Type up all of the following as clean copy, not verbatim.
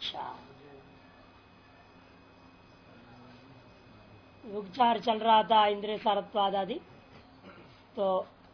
अच्छा, उपचार चल रहा था इंद्रिय सारत्वाद आदि। तो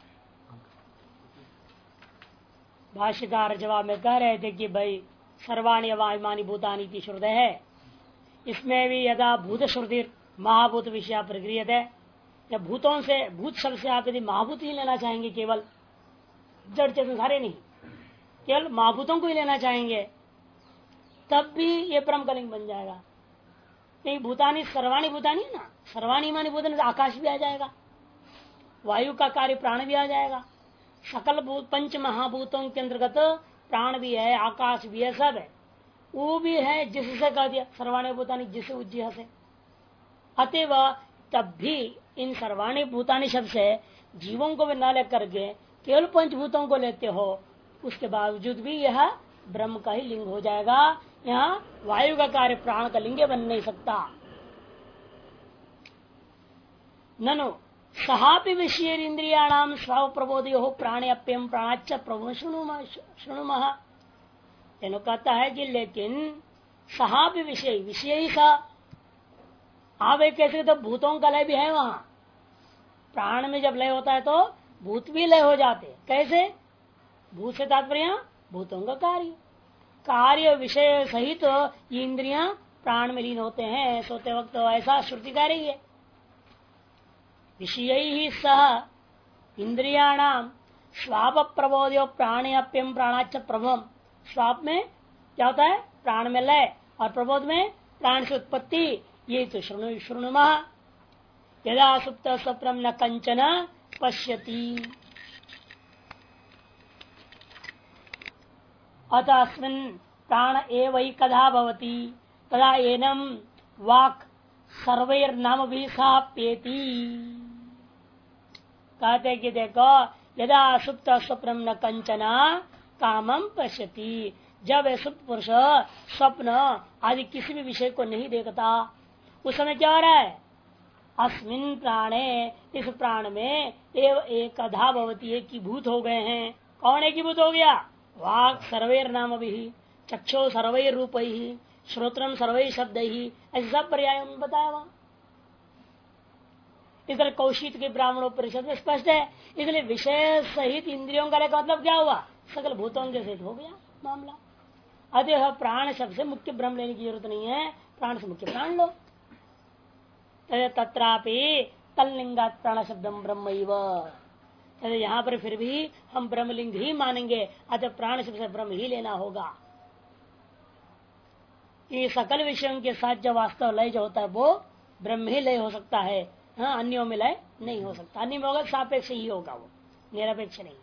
भाष्यकार जवाब में कह रहे थे कि भाई सर्वाणी अवायमानी भूतानी की श्रुति है, इसमें भी यदा भूत श्रुति महाभूत विषय प्रक्रियत है। जब भूतों से, भूत शब्द से आप यदि महाभूत ही लेना चाहेंगे, केवल जड़ चेतन सारे नहीं, केवल महाभूतों को ही लेना चाहेंगे, तब भी ये परम कलिंग बन जाएगा। नहीं, भूतानी सर्वाणी भूतानी है ना, सर्वाणी मानी भूतानी तो आकाश भी आ जाएगा, वायु का कार्य प्राण भी आ जाएगा, सकल भूत पंच महाभूतों के अंतर्गत प्राण भी है, आकाश भी है, सब है, वो भी है जिससे कह दिया सर्वाणी भूतानी, जिस उज्जय से। अतएव तब भी इन सर्वाणी भूतानी शब्द से जीवों को भी न लेकर के केवल पंचभूतों को लेते हो, उसके बावजूद भी यह ब्रह्म का ही लिंग हो जाएगा। यहाँ वायु का कार्य प्राण का लिंग बन नहीं सकता। ननु सहापि विषय इंद्रियाणाम स्व प्रबोधयो प्राणेप्यम प्राणाच प्रभु शृणुमः। तेनो कहता है कि लेकिन सहापि विषय, विषय ही सा, आप एक कैसे तो भूतों का लय भी है वहां। प्राण में जब लय होता है तो भूत भी लय हो जाते। कैसे? भूत से तात्पर्य भूतों का कार्य, कार्य विषय सहित ये इंद्रियां प्राण में लीन होते हैं सोते वक्त। तो ऐसा श्रुति कह रही है, विषय ही सह इंद्रियाणाम स्वाप प्रबोध्यो प्राणेप्यम प्राणाच प्रभम। स्वाप में क्या होता है? प्राण में लय, और प्रबोध में प्राण से उत्पत्ति। ये तो शृणुमः। यदा सुप्त स्वप्नम न कंचन पश्यति अतस्मिन् प्राण एवैकधा भवति तदा एनम वाक् सर्वैर्नाम भी साप्येति। कहते कि देखो, यदा सुप्त स्वप्नम न कंचना कामम पश्यति, जब सुप्त पुरुष स्वप्न आदि किसी भी विषय को नहीं देखता, उस समय क्या हो रहा है? अस्मिन प्राणे, इस प्राण में एव एकधा भवति, एक की भूत हो गए हैं। कौन एक की भूत हो गया? वाक् सर्वैर नाम भी, चक्षु सर्वैर रूप ही, श्रोत्रम सर्वैर शब्द ही, ऐसे सब पर्याय में बताया वहां। इधर कौशिक के ब्राह्मणों परिषद में स्पष्ट है। इसलिए विषय सहित इंद्रियों का मतलब क्या हुआ? सकल भूतों के सहित हो गया मामला। अतः प्राण शब्द से मुख्य ब्रह्म लेने की जरूरत नहीं है, प्राण से मुख्य प्राण लो। तत्रापि तल्लिंगात् प्राण शब्दम ब्रह्म। यहाँ पर फिर भी हम ब्रह्मलिंग ही मानेंगे, अतः प्राण शब्द से ब्रह्म ही लेना होगा। ये सकल विषयों के साथ जो वास्तव लय जो होता है वो ब्रह्म ही लय हो सकता है। हाँ, अन्यों में लय नहीं हो सकता। अन्य में होगा सापेक्ष ही होगा, वो निरपेक्ष नहीं।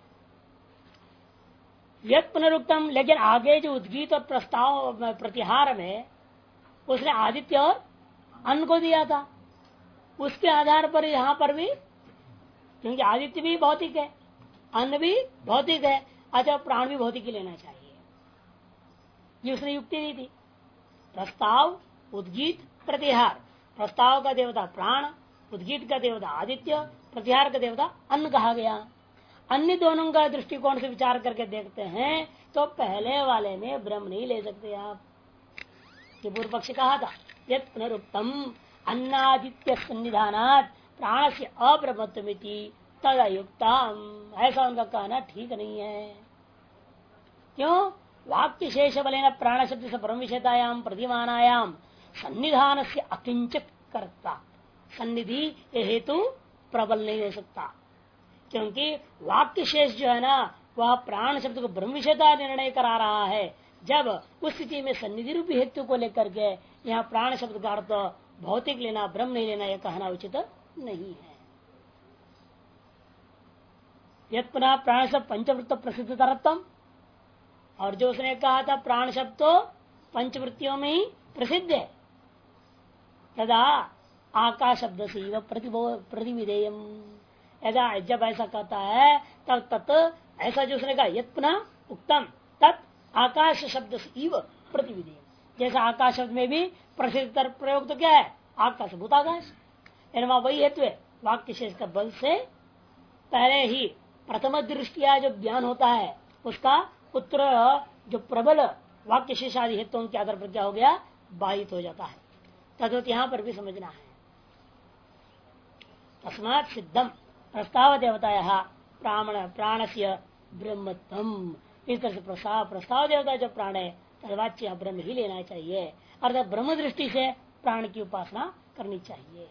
यद पुनरुक्तम, लेकिन आगे जो उद्गीत और प्रस्ताव प्रतिहार में उसने आदित्य और अन्न को दिया था, उसके आधार पर यहाँ पर भी, क्योंकि आदित्य भी भौतिक है, अन्न भी भौतिक है, अच्छा प्राण भी भौतिक ही लेना चाहिए, ये उसने युक्ति दी थी। प्रस्ताव, उद्गीत, प्रतिहार। प्रस्ताव का देवता प्राण, उद्गीत का देवता आदित्य, प्रतिहार का देवता अन्न कहा गया। अन्य दोनों का दृष्टिकोण से विचार करके देखते हैं तो पहले वाले में ब्रह्म नहीं ले सकते आप। ये पूर्व पक्ष कहा था, यत् पुनरुक्तम अन्नादित्य सन्निधानात् प्राण से अब्रह्मत्वमिति तदयुक्तम, ऐसा उनका कहना ठीक नहीं है। क्यों? वाक्य शेष बलेन प्राण शब्द से परम विषयतायाम प्रतिमानायाम सन्निधान से अकिंचित करता, सन्निधि ये हेतु प्रबल नहीं दे सकता, क्योंकि वाक्य शेष जो है ना वह प्राण शब्द को ब्रह्म विषयता निर्णय करा रहा है। जब उस स्थिति में सन्निधि रूपी हेतु को लेकर के यहाँ प्राण शब्द का अर्थ भौतिक लेना, ब्रह्म नहीं लेना, यह कहना उचित नहीं है। यद पुनः प्राण शब्द पंचवृत्त प्रसिद्ध तरत्म, और जो उसने कहा था प्राण शब्द तो पंचवृत्तियों में ही प्रसिद्ध है, तदा आकाश शब्द से प्रतिविधेयम, यदा जब ऐसा कहता है तब तत् ऐसा जो उसने कहा यद पुनः उत्तम तत् आकाश शब्द से प्रतिविधेयम, जैसा आकाश शब्द में भी प्रसिद्ध प्रयोग तो क्या है? आकाश भूताकाश, वहां वही हेतु है। वाक्य शेष का बल से पहले ही प्रथम दृष्टिया जो ज्ञान होता है उसका उत्तर जो प्रबल वाक्य शेषादि हेतुओं के आधार पर क्या हो गया, बाधित हो जाता है। तद्वत यहां पर भी समझना है। तस्मात् सिद्धम प्रस्ताव देवता प्राण से ब्रह्मत्म, इस तरह से प्रस्ताव देवता जो प्राण है तदवाच्य ब्रह्म ही लेना चाहिए, अर्थात ब्रह्म दृष्टि से प्राण की उपासना करनी चाहिए।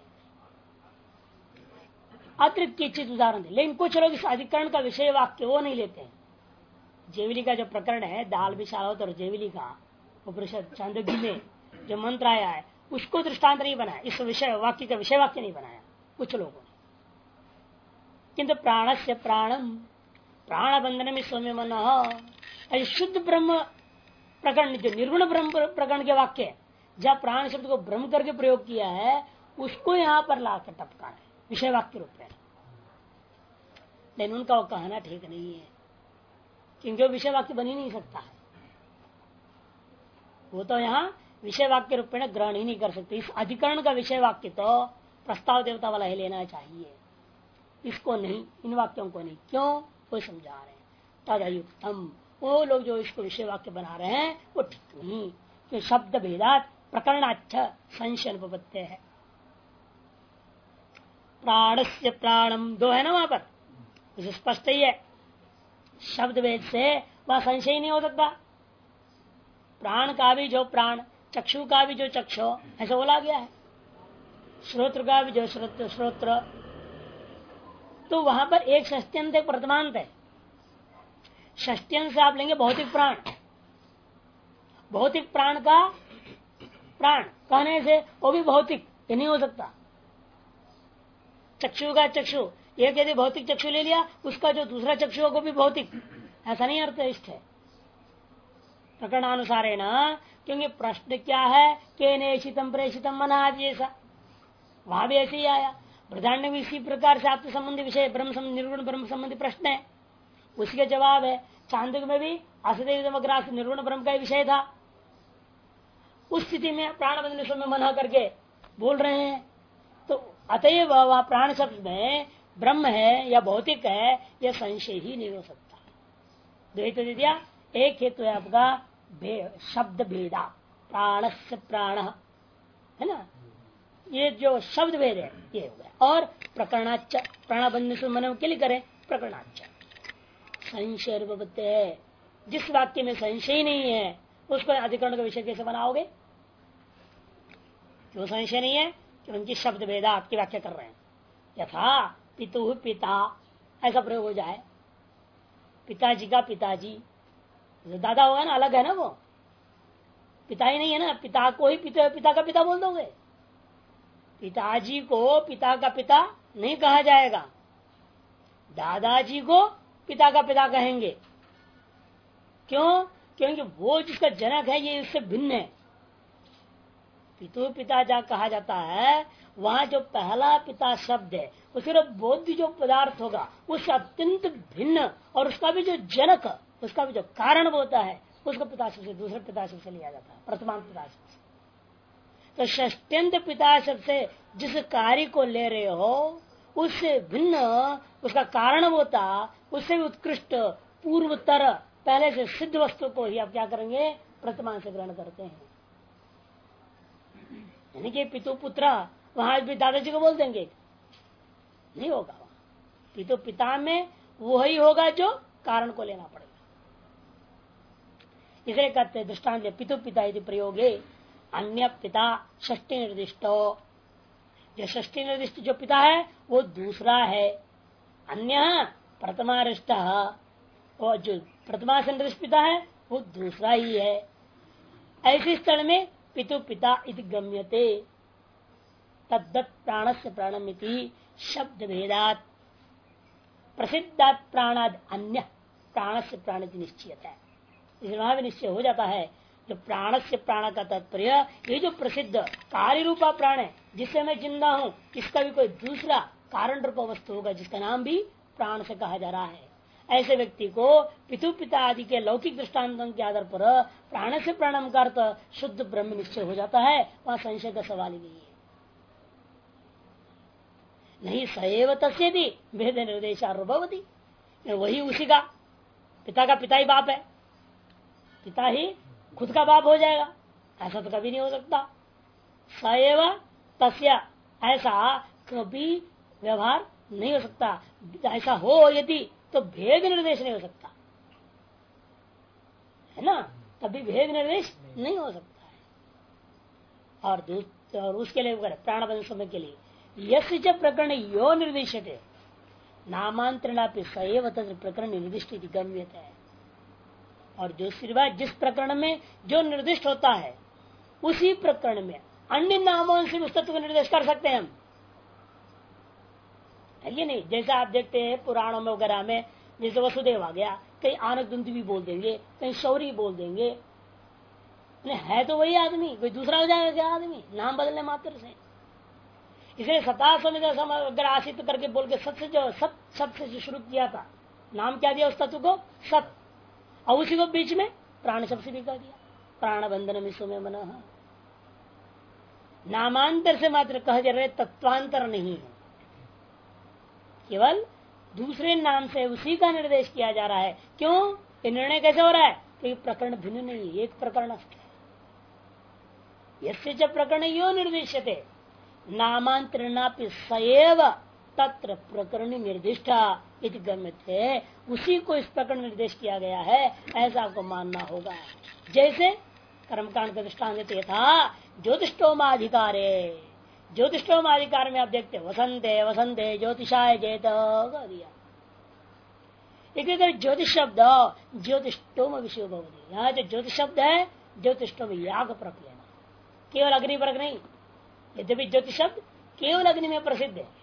अतिरिक्त की चीज उदाहरण दे, लेकिन कुछ लोग इस अधिकरण का विषय वाक्य वो नहीं लेते हैं। जेविली का जो प्रकरण है, दाल विशाल और जेविली का उपनिषद चांदोग्य में जो मंत्र आया है उसको दृष्टांत नहीं बनाया, इस विषय वाक्य का विषय वाक्य नहीं बनाया कुछ लोगों ने। किंतु प्राण से प्राणम प्राण बंधन में सौम्य मन, शुद्ध ब्रह्म प्रकरण जो निर्गुण ब्रह्म प्रकरण के वाक्य है, जब प्राण शब्द को ब्रह्म करके प्रयोग किया है उसको यहाँ पर लाकर टपका है विषय वाक्य रूप में। लेकिन उनका वो कहना ठीक नहीं है, क्योंकि वो विषय वाक्य बन ही नहीं सकता है। वो तो यहाँ विषय वाक्य रूप में ग्रहण ही नहीं कर सकते। इस अधिकरण का विषय वाक्य तो प्रस्ताव देवता वाला ही लेना चाहिए, इसको नहीं, इन वाक्यों को नहीं। क्यों, वो समझा रहे हैं तदयुक्तम। वो लोग जो इसको विषय वाक्य बना रहे हैं वो ठीक नहीं, कि शब्द भेदात प्रकरणाच्छ संशय उपपत्ति है। प्राण से प्राणम दो है ना वहां पर, उसे स्पष्ट ही है, शब्द भेद से वह संशय नहीं हो सकता। प्राण का भी जो प्राण, चक्षु का भी जो चक्षु, ऐसा बोला गया है। श्रोत्र का भी जो श्रोत्र, तो वहां पर एक षष्ट्यंत एक वर्तमांत है। षष्ट्यंत से आप लेंगे भौतिक प्राण, भौतिक प्राण का प्राण कहने से वो भी भौतिक, ये नहीं हो सकता। चक्षु का चक्षु, एक यदि भौतिक चक्षु ले लिया उसका जो दूसरा चक्षु को भी भौतिक, ऐसा नहीं अर्थ इष्ट है प्रकरणानुसार है ना। क्योंकि प्रश्न क्या है, के नेशितम प्रेषितम मना जैसा, वहां भी ऐसे ही आया। प्रधान में इसी प्रकार से आत्म संबंधी विषय ब्रह्म निर्गुण ब्रह्म संबंधी प्रश्न है, उसके जवाब है। चांदोग्य में भी असदेव निर्गुण ब्रह्म का विषय था, उस स्थिति में प्राण बंधन में मना करके बोल रहे हैं। तो अतएव वह प्राण शब्द में ब्रह्म है या भौतिक है यह संशय ही नहीं हो सकता। द्वैत दे दिया, एक हेतु है आपका शब्द भेदा, प्राण से प्राण है ना, ये जो शब्द भेद है ये हो गया। और प्रकरणाच्च प्राणबंधन मन के लिए करें प्रकरणाच्च संशय रूपत्य है। जिस वाक्य में संशय नहीं है उसको अधिकरण का विषय कैसे बनाओगे? क्यों संशय नहीं है? क्योंकि शब्द भेदा आपकी व्याख्या कर रहे हैं। यथा पितु पिता ऐसा प्रयोग हो जाए, पिताजी का पिताजी, दादा होगा ना, अलग है ना, वो पिता ही नहीं है ना, पिता को ही पिता का पिता बोल दोगे। पिताजी को पिता का पिता नहीं कहा जाएगा, दादाजी को पिता का पिता कहेंगे। क्यों? क्योंकि वो जिसका जनक है ये इससे भिन्न है। पितु पिता जा कहा जाता है, वहां जो पहला पिता शब्द है वो सिर्फ बौद्ध जो पदार्थ होगा उससे अत्यंत भिन्न, और उसका भी जो जनक, उसका भी जो कारण होता है उसको पिता शब्द से दूसरे पिता शब्द से लिया जाता है, वर्तमान पिता शब्द से। तो षष्ट्यंत पिता शब्द से जिस कार्य को ले रहे हो उससे भिन्न उसका कारण होता, उससे भी उत्कृष्ट पूर्वतर पहले से सिद्ध वस्तु को ही आप क्या करेंगे? वर्तमान से ग्रहण करते हैं। यानी कि पितु पुत्र वहां भी दादाजी को बोल देंगे, नहीं होगा। पितु पिता में वही होगा जो कारण को लेना पड़ेगा। इसे कहते हैं दृष्टांत पितु पिता यदि प्रयोगे अन्य पिता षष्ठी निर्दिष्टो, जो षष्ठी निर्दिष्ट जो पिता है वो दूसरा है, अन्य प्रथमारिष्ट, और जो प्रथमा से निर्दिष्ट पिता है वो दूसरा ही है। ऐसे स्थल में पितु पिता इति गम्यते तद्दत् प्राण से प्राणमिति शब्द भेदात प्रसिद्धात प्राणाद अन्य प्राण से प्राण की निश्चयता है। इसलिए वहां भी निश्चय हो जाता है जो प्राण से प्राण का तात्पर्य ये जो प्रसिद्ध कार्य रूपा प्राण है जिससे मैं जिंदा हूं, इसका भी कोई दूसरा कारण रूप वस्तु होगा जिसका नाम भी प्राण से कहा जा रहा है। ऐसे व्यक्ति को पितु पिता आदि के लौकिक दृष्टांतों के आधार पर प्राण से प्राणम का अर्थ शुद्ध ब्रह्म निश्चय हो जाता है, वहां संशय का सवाल ही नहीं है। नहीं सएव तस्य भी भेद निर्देशानुभवती, वही उसी का पिता ही बाप है, पिता ही खुद का बाप हो जाएगा, ऐसा तो कभी नहीं हो सकता। सएव तस्य, ऐसा कभी व्यवहार नहीं हो सकता। ऐसा हो यदि तो भेद निर्देश नहीं हो सकता है ना, कभी भेद निर्देश नहीं हो सकता है। और उसके लिए प्राणबंध समय के लिए यस्य च प्रकरण यो निर्दिश्यते नामांतरणापि सएव तत्र प्रकरण निर्दिष्ट गम्यते है। और जो सिर्फ जिस प्रकरण में जो निर्दिष्ट होता है उसी प्रकरण में अन्य नामों से उस तत्व को निर्देश कर सकते हैं हम, है ये नहीं। जैसा आप देखते हैं पुराणों में वगैरह में, जैसे वसुदेव आ गया, कहीं आनक दंत भी बोल देंगे, कहीं शौरी बोल देंगे, है तो वही आदमी, कोई दूसरा हो जाएगा क्या आदमी, नाम बदलने मात्र से। इसलिए 27 अगर आशित करके बोल के सत से जो सत से शुरू किया था, नाम क्या दिया उस तत्व को, सत, और उसी को बीच में प्राण शब्द से भी कह दिया, प्राण बंधन विश्व में मन। नामांतर से मात्र कह जा रहे, तत्वांतर नहीं है, केवल दूसरे नाम से उसी का निर्देश किया जा रहा है। क्यों, ये निर्णय कैसे हो रहा है, क्योंकि प्रकरण भिन्न नहीं, एक प्रकरण है। यस्य च प्रकरण यो निर्दिश्यते नामांतरणापि सएव तत्र प्रकरण निर्दिष्ट इति गम्यते, उसी को इस प्रकरण निर्देश किया गया है, ऐसा आपको मानना होगा। जैसे कर्मकांड का दृष्टांत देते था ज्योतिषोमाधिकारे, ज्योतिषोमाधिकार में आप देखते वसंते वसंते ज्योतिषाय जयत कह दिया। एक ज्योतिष शब्द ज्योतिषोम विषय भवति, यहाँ जो ज्योतिष शब्द है ज्योतिषोम याग परक लेना, केवल अग्नि परक नहीं। यद्यपि ज्योतिष शब्द केवल अग्नि में प्रसिद्ध है,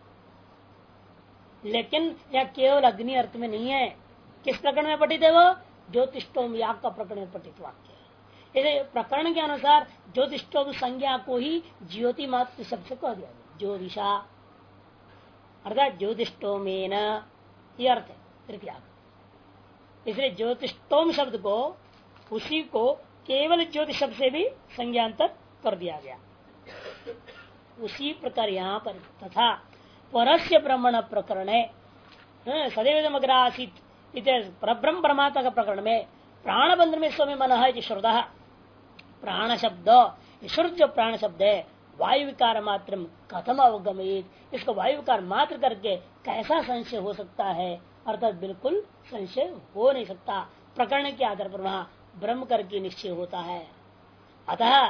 लेकिन यह केवल अग्नि अर्थ में नहीं है। किस प्रकरण में पठित है वो, ज्योतिषोम याग का प्रकरण में पठित वाक्य है। इसे प्रकरण के अनुसार ज्योतिषोम संज्ञा को ही ज्योति मात्र शब्द से कह दिया, ज्योतिषा अर्थात ज्योतिषोमेन ये अर्थ है तृतीया। इसलिए ज्योतिषोम शब्द को उसी को केवल ज्योतिष शब्द से भी संज्ञांतर कर दिया गया। उसी प्रकार यहाँ पर तथा परस्य ब्रह्मण प्रकरण है सदैव अग्र आसित परब्रह्म परमात्मा का प्रकरण में प्राणबंध में स्वयं मन है श्रुत प्राण शब्द, श्रुत जो प्राण शब्द है वायु विकार मात्र कथम अवगमित, इसको वायु विकार मात्र करके कैसा संशय हो सकता है, अर्थात बिल्कुल संशय हो नहीं सकता। प्रकरण के आधार पर वहां ब्रह्म करके निश्चय होता है। अतः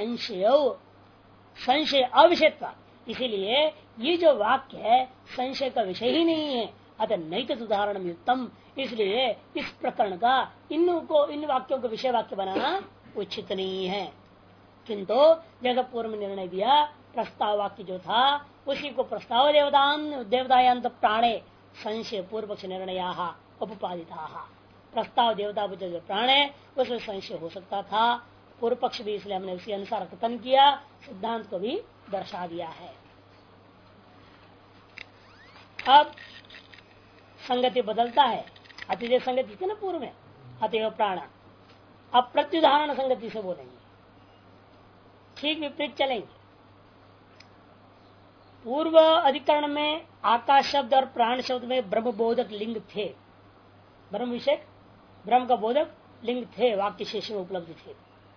संशय अविषयत्व, इसीलिए ये जो वाक्य है संशय का विषय ही नहीं है। अतः नैतिक उदाहरण युक्तम, इसलिए इस प्रकरण का इन वाक्यों को विषय वाक्य बनाना उचित नहीं है। किंतु जैसा पूर्व में निर्णय दिया प्रस्ताव वाक्य जो था उसी को प्रस्ताव देवतायांत प्राणे संशय पूर्व पक्ष निर्णया उपपादिता, प्रस्ताव देवता जो प्राण है उसमें संशय हो सकता था। पूर्व पक्ष भी, इसलिए हमने उसी अनुसार कथन किया, सिद्धांत को भी दर्शा दिया है। अब संगति बदलता है, अतिजय संगति थी ना पूर्व में, अतएव प्राण, अब प्रत्युदाहरण संगति से बोलेंगे, ठीक विपरीत चलेंगे। पूर्व अधिकरण में आकाश शब्द और प्राण शब्द में ब्रह्म बोधक लिंग थे, ब्रह्म विषय ब्रह्म का बोधक लिंग थे, वाक्य शेष में उपलब्ध थे।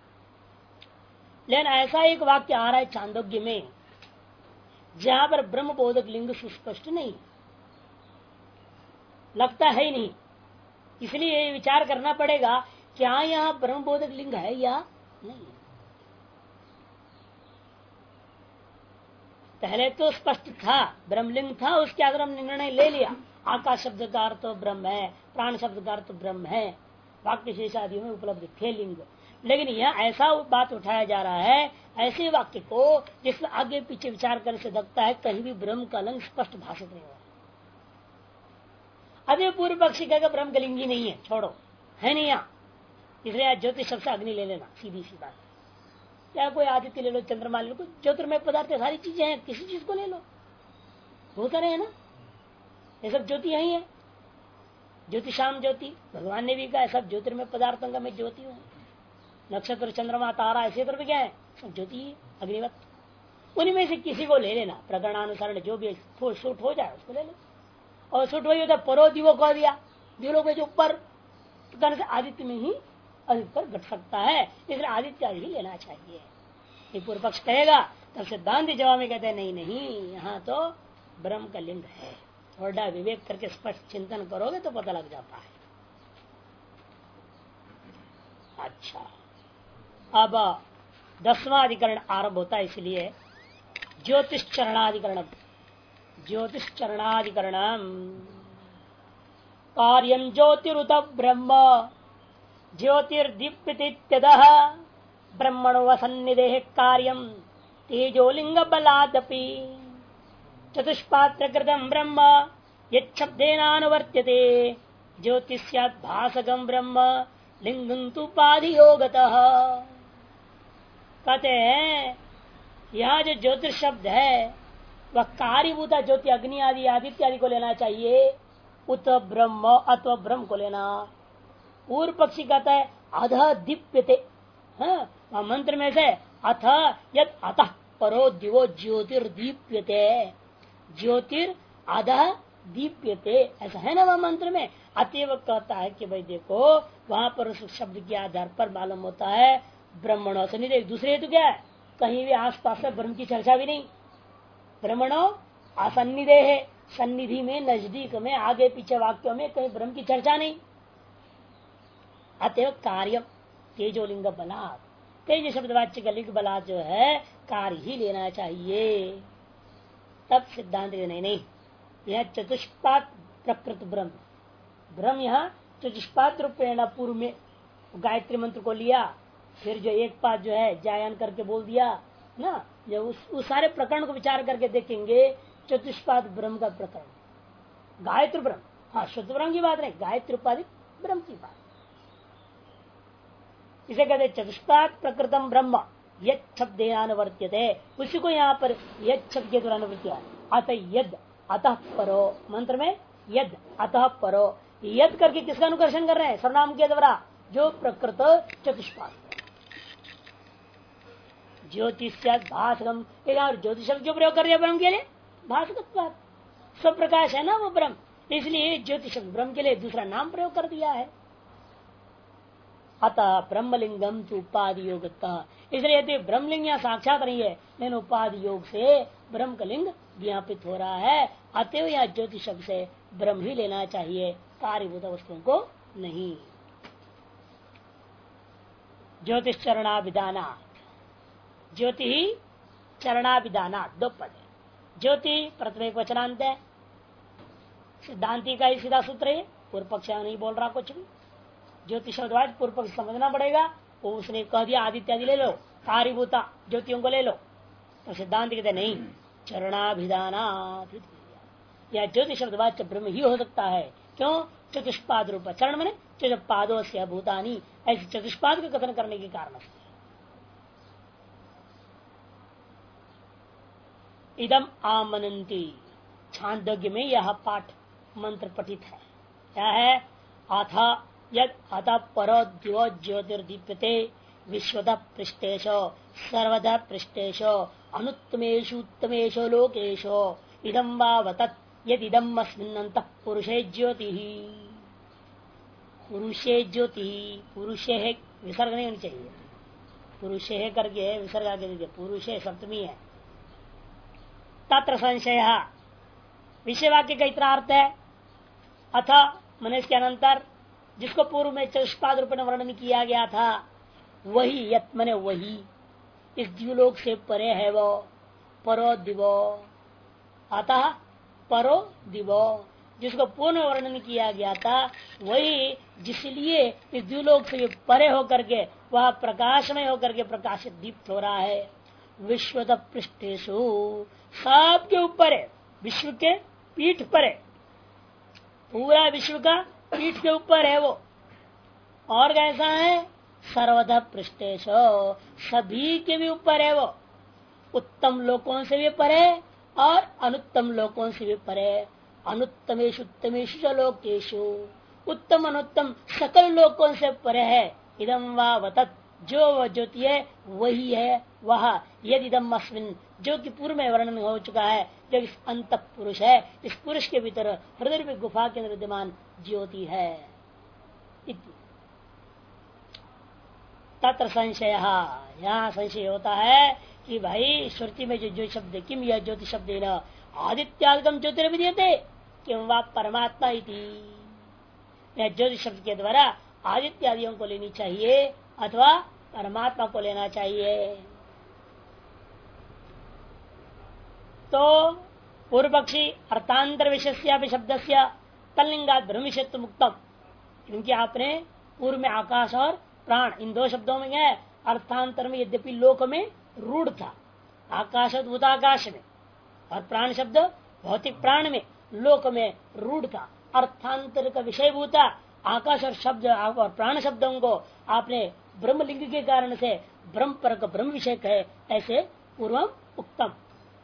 लेकिन ऐसा एक वाक्य आ रहा है चांदोग्य में जहां पर ब्रह्म बोधक लिंग सुस्पष्ट नहीं लगता है ही नहीं, इसलिए विचार करना पड़ेगा क्या यहाँ ब्रह्म बोधक लिंग है या नहीं। पहले तो स्पष्ट था ब्रह्मलिंग था, उसके आधार हम निर्णय ले लिया आकाश शब्द का अर्थ ब्रह्म है, प्राण शब्द का अर्थ ब्रह्म है, वाक्य शेष आदि में उपलब्ध थे लिंग। लेकिन यह ऐसा बात उठाया जा रहा है ऐसे वाक्य को जिसमें आगे पीछे विचार करने से लगता है कहीं भी ब्रह्म का लिंग स्पष्ट भाषित नहीं हुआ। अभी पूर्व पक्षी कहेगा ब्रह्म का लिंग ही नहीं है, छोड़ो है नहीं यहाँ, इसलिए ज्योतिष शब्द से अग्नि ले लेना, सीधी सी बात। या कोई आदित्य ले लो, चंद्रमा ले लो, ज्योतिर्मय पदार्थ सारी चीजें हैं, किसी चीज को ले लो, होता रहे ना, ये सब ज्योति यही है। ज्योतिषाम ज्योति, भगवान ने भी कहा सब ज्योतिर्मय पदार्थों का मैं ज्योति हूँ। नक्षत्र चंद्रमा तारा ऐसे तरफ क्या है, सब ज्योति अग्निवत, उन्हीं में से किसी को ले लेना, प्रकरणानुसार जो भी सूट हो जाए उसको ले लो। और सूट वही होता परो दिवो कह दिया, दिवों के जो ऊपर आदित्य में ही अधिक पर घट सकता है, इसलिए आदित्य ही लेना चाहिए। ये पूर्व पक्ष कहेगा, तब सिद्धांत जवाब में कहते हैं नहीं नहीं, यहाँ तो ब्रह्म का लिंग है। थोड़ा विवेक करके स्पष्ट चिंतन करोगे तो पता लग जाता है। अच्छा, अब 10वां अधिकरण आरंभ होता है, इसलिए ज्योतिष चरणाधिकरण। ज्योतिष चरणाधिकरण कार्यम ज्योतिरुत ब्रह्म ज्योतिर्दीप्यतेत्यदः ब्रह्मणो वसन्निधेः कार्यम तेजोलिंग बलादपि चतुष्पात्रकृतं ब्रह्म यच्छब्देनानुवर्त्यते ज्योतिष्यात् भासकं ब्रह्म लिंगं तु उपाधियोगतः। कहते हैं यह जो ज्योतिष शब्द है वह कार्यभूता ज्योति अग्नि आदि आदित्य आदि को लेना चाहिए, उत ब्रह्म अथवा ब्रह्म को लेना। पूर्व पक्षी कहता है अध दीप्यते, हाँ मंत्र में से अथ यद अतः परो दिवो ज्योतिर्दीप्यते, ज्योतिर अधः दीप्यते, ऐसा है ना वह मंत्र में। अतएव कहता है कि भाई देखो वहां पर उस शब्द के आधार पर मालूम होता है ब्रह्मणो सन्निधि। दूसरे हेतु क्या है, कहीं भी आसपास में ब्रह्म की चर्चा भी नहीं। ब्रह्मणो असन्निधे है, सन्निधि में नजदीक में आगे पीछे वाक्यों में कहीं ब्रह्म की चर्चा नहीं। अतएव कार्य तेजोलिंग बलात्, तेज शब्द वाच्य का लिंग बलात् जो है कार्य ही लेना चाहिए। तब सिद्धांत नहीं, यह चतुष्पाद प्रकृत ब्रह्म, ब्रह्म यहाँ चतुष्पाद रूपेण पूर्व में गायत्री मंत्र को लिया, फिर जो एक पाद जो है जायन करके बोल दिया ना, जब उस सारे प्रकरण को विचार करके देखेंगे चतुष्पाद ब्रह्म का प्रकरण गायत्री ब्रह्म, हाँ शुद्ध ब्रह्म की बात नहीं, गायत्री उपाधि ब्रह्म की बात। इसे कहते चतुष्पाद प्रकृतम ब्रह्म यद शब्देनानुवर्त्यते, उसी को यहाँ पर यद शब्द के द्वारा अनुवृत्ति अतः यद अतः परो, मंत्र में यद अतः परो, यद करके किसका अनुकर्षण कर रहे हैं, सर्वनाम के द्वारा जो प्रकृत चतुष्पाद ज्योतिष्यात् भासकम, ज्योतिष शब्द जो प्रयोग कर रहे हैं ब्रह्म के लिए भासकत्वात्, सब प्रकाश है ना वो ब्रह्म, इसलिए ज्योतिष शब्द ब्रह्म के लिए दूसरा नाम प्रयोग कर दिया है। अतः ब्रह्मलिंगम तो उपाधि योग, इसलिए यदि ब्रह्मलिंग यहाँ साक्षात नहीं है लेकिन उपाधि योग से ब्रह्म का लिंग ज्ञापित हो रहा है। अतएव यहाँ ज्योतिष शब्द से ब्रह्म ही लेना चाहिए, कार्यभूत वस्तुओं को नहीं। ज्योतिष चरणाभिधानात्, ज्योति ही चरणाभिधानात्, दो पद है। ज्योति प्रथम एक वचनांत है, सिद्धांति का ही सीधा सूत्र है, पूर्व पक्ष नहीं बोल रहा कुछ भी। ज्योतिष शब्दवाच पूर्व पक्ष समझना पड़ेगा, वो उसने कह दिया आदित्य आदि ले लो, कार्यभूता ज्योतियों को ले लो, तो सिद्धांत कहते नहीं चरणाभिधानात्, या ज्योतिष शब्दवाच ब्रह्म ही हो सकता है। क्यों, चतुष्पाद रूप चरण मैंने चतुष्पादों से भूतानी, ऐसे चतुष्पाद का कथन करने के कारण से इदम आमनंती, छांदोग्य में यह पाठ मंत्र पठित है। क्या है, अथ यद अतः परो दिवो ज्योतिर्दीप्यते विश्वतः पृष्ठेशो सर्वतः पृष्ठेशो अनुत्तमेषु उत्तमेषु लोकेशो इदं वा वतत् यद इदम् अस्मिन्नन्तः पुरुषे ज्योतिः। पुरुषे ज्योतिः, पुरुषे है विसर्ग नहीं होनी चाहिए, पुरुषे है करके विसर्ग आगे दीजिए, पुरुषे सप्तमी है। तत्र संशय, विषय वाक्य का इतना अर्थ है अथ मन इसके अनंतर जिसको पूर्व में चतुष्पाद रूप में वर्णन किया गया था वही, यत मने वही, इस द्व्युलोक से परे है वो, परो दिवो, अतः परो दिवो, जिसको पूर्ण वर्णन किया गया था वही, जिसलिए इस द्व्युलोक से परे होकर के वह प्रकाशमय होकर के प्रकाशित दीप्त हो रहा है। विश्वत पृष्ठेशु, सबके ऊपर है, विश्व के पीठ पर है, पूरा विश्व का पीठ के ऊपर है वो। और कैसा है, सर्वदा पृष्ठेश, सभी के भी ऊपर है वो, उत्तम लोकों से भी परे और अनुत्तम लोकों से भी परे। अनुत्तमेशु उत्तमेशु लोकेशु, उत्तम अनुत्तम सकल लोकों से परे है। इदम वा वतत, जो वह ज्योति है वही है वह, यदि इदम अस्मिन, जो कि पूर्व में वर्णन हो चुका है, जो इस अंत पुरुष है, इस पुरुष के भीतर हृदय में गुफा के अंदर विद्यमान ज्योति है। तत्र संशय, यहाँ संशय होता है कि भाई श्रुति में जो शब्द किम यह ज्योति शब्द न आदित्यागम ज्योतिर्विद्यते किम वा परमात्मा इति, ज्योति शब्द के द्वारा आदित्यादियों को लेनी चाहिए अथवा परमात्मा को लेना चाहिए। तो पूर्व पक्षी अर्थांतर विषय शब्द से तल्लिंगात ब्रह्म विषयत्व मुक्तम, क्योंकि आपने पूर्व में आकाश और प्राण इन दो शब्दों में है, अर्थांतर में यद्यपि लोक में रूढ़ था, आकाश भूताकाश में, और प्राण शब्द भौतिक प्राण में लोक में रूढ़ था। अर्थांतर का विषय भूता आकाश और शब्द और प्राण शब्दों को आपने ब्रह्म लिंग के कारण से ब्रह्म पर का ब्रह्म विषय कहे, ऐसे पूर्वम उत्तम।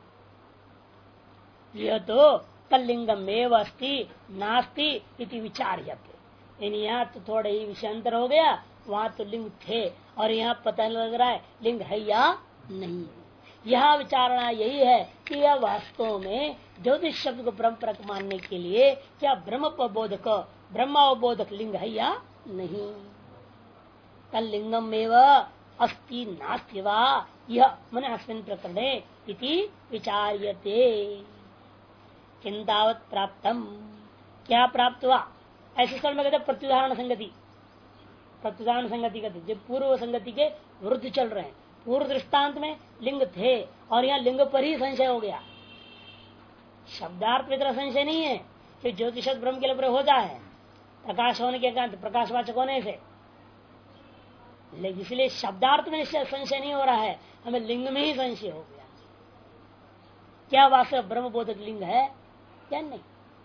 यह तो तल्लिंगम एवं अस्ति नास्ति इति विचार्यते, यहाँ तो थोड़ा ही विषयांतर हो गया, वहां तो लिंग थे और यहाँ पता लग रहा है लिंग है या नहीं। यहाँ विचारणा यही है कि यह वास्तव में ज्योतिष शब्द को ब्रह्म परक मानने के लिए क्या ब्रह्मोपबोधक ब्रह्मावबोधक लिंग है या नहीं। तल्लिंगम एवं अस्ति नास्ति वा यह मन अस्मिन् प्रकरणे इति विचार्यते। किंतावत प्राप्तम, क्या प्राप्त हुआ, ऐसे स्थल में कहते प्रत्युदाहरण संगति, प्रत्युदाहरण संगति कहते जो पूर्व संगति के विरुद्ध चल रहे हैं। पूर्व दृष्टांत में लिंग थे और यहाँ लिंग पर ही संशय हो गया, शब्दार्थ में तरह संशय नहीं है कि ज्योतिष ब्रह्म के लिए प्रयोग होता है प्रकाश होने के कारण, प्रकाशवाचक होने से, लेकिन इसलिए शब्दार्थ में संशय नहीं हो रहा है, हमें लिंग में ही संशय हो गया, क्या वास्तव ब्रह्म बोधक लिंग है या नहीं।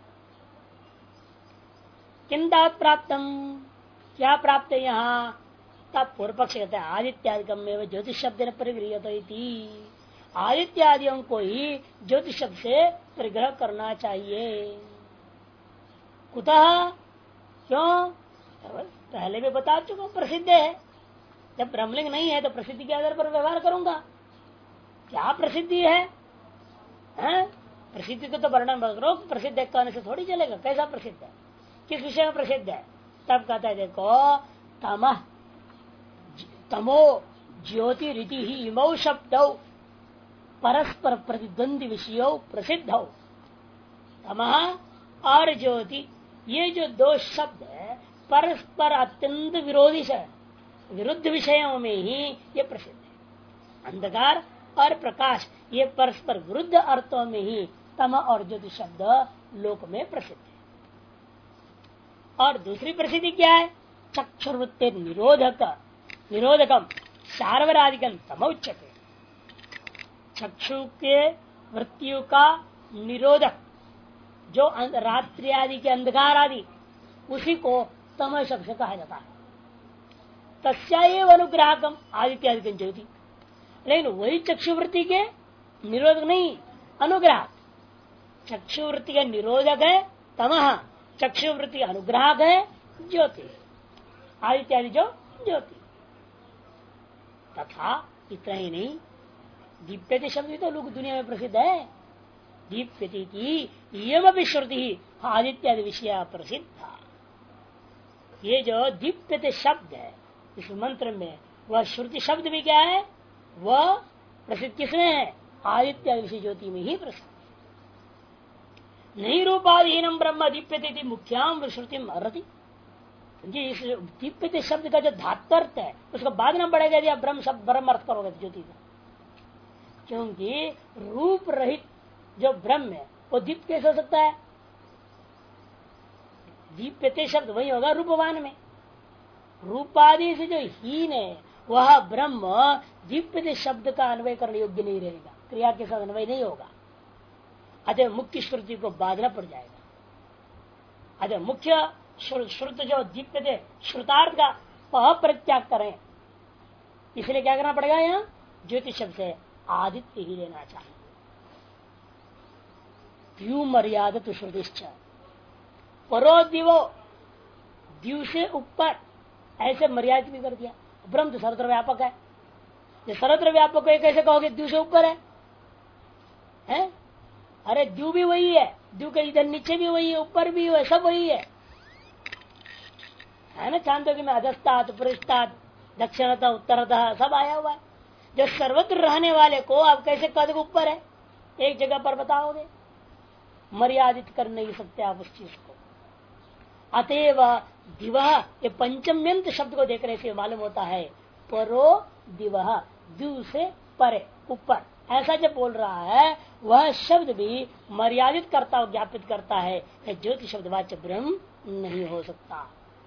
किंतावत प्राप्तम, क्या प्राप्त है यहाँ, तब पूर्व पक्ष कहते हैं आदित्यादिकम में ज्योतिष शब्द ने परिगृह, आदित्यादियों को ही ज्योतिष शब्द से परिग्रह करना चाहिए। कुतः, क्यों, पहले भी बता चुका हूं प्रसिद्ध है, जब ब्रह्मलिंग नहीं है तो प्रसिद्धि के आधार पर व्यवहार करूंगा। क्या प्रसिद्धि है, प्रसिद्धि को तो वर्णन करो, प्रसिद्ध कहने से थोड़ी चलेगा, कैसा प्रसिद्ध है, किस विषय में प्रसिद्ध है। तब कहता है देखो तमो ज्योति रीति ही इमौ शब्द परस्पर प्रतिद्वंदी विषयों प्रसिद्ध हो। तमः और ज्योति, ये जो दो शब्द है परस्पर अत्यंत विरोधी है, विरुद्ध विषयों में ही ये प्रसिद्ध है। अंधकार और प्रकाश ये परस्पर विरुद्ध अर्थों में ही तम और ज्योति शब्द लोक में प्रसिद्ध है। और दूसरी प्रसिद्धि क्या है, चक्षुर्वृत्ति निरोधकम शार्वराधिकम तमोच्यते, चक्षु के वृत्तियों का निरोधक जो रात्रि आदि के अंधकार आदि, उसी को तम शब्द से कहा जाता है। तस्याएव अनुग्राहकम आदित्यादिकम ज्योति, लेकिन वही चक्षुवृत्ति के निरोधक नहीं, अनुग्राहक। चक्षुवृत्ति के निरोधक है तमः, चक्षुवृत्ति अनुग्राहक है ज्योति, आदित्यादि जो ज्योति। तथा इतना ही नहीं, दीप्यते शब्द भी तो लोग दुनिया में प्रसिद्ध है, दीप्यते की यम भी श्रुति आदित्यादि विषय प्रसिद्ध। ये जो दीप्यते शब्द है इस मंत्र में, वह श्रुति शब्द भी क्या है, वह प्रसिद्ध किसमें है, आदित्य विषय ज्योति में ही प्रसिद्ध। नहीं रूपाधीनम ब्रह्म दीप्यते मुख्याम श्रुतिम अर्हति, इस दीप्यते शब्द का जो धात्वर्थ है उसका बाद में बढ़ेगा यदि आप ब्रह्म शब्द ब्रह्म अर्थ करोगे ज्योति का, क्योंकि रूप रहित जो ब्रह्म है वो दीप कैसे हो सकता है। दीप्यते शब्द वही होगा रूपवान में, रूपादि से जो हीन है वह ब्रह्म दीप्यते शब्द का अन्वय करने योग्य नहीं रहेगा, क्रिया के साथ अन्वय नहीं होगा, अतः मुख्य श्रुति को बांधना पड़ जाएगा। अतः मुख्य श्रुत जो दीप्यते श्रुतार्थ का अप्रत्याग करें, इसलिए क्या करना पड़ेगा, यहाँ ज्योतिष शब्द से आदित्य ही लेना चाहिए। द्यू मर्यादा तो श्रुतिश्च परो दिवो, द्यू से ऊपर ऐसे मर्यादित भी कर दिया। ब्रह्म तो सर्वत्र व्यापक है, जो सर्वत्र व्यापक है कैसे कहोगे द्यू से ऊपर है? अरे द्यू भी वही है, द्यू के इधर नीचे भी वही है, ऊपर भी है, सब वही है ना। चांदोग्य में अधस्तात पृष्ठात दक्षिणतः उत्तरतः सब आया हुआ है। जो सर्वत्र रहने वाले को आप कैसे कद के ऊपर है एक जगह पर बताओगे? मर्यादित कर नहीं सकते आप उस चीज को। अतएव दिवह, ये पंचम्यंत शब्द को देखने से मालूम होता है परो दिवह, दिव से परे ऊपर, ऐसा जब बोल रहा है वह शब्द भी मर्यादित करता और ज्ञापित करता है कि ज्योति शब्दवाच्य ब्रह्म नहीं हो सकता।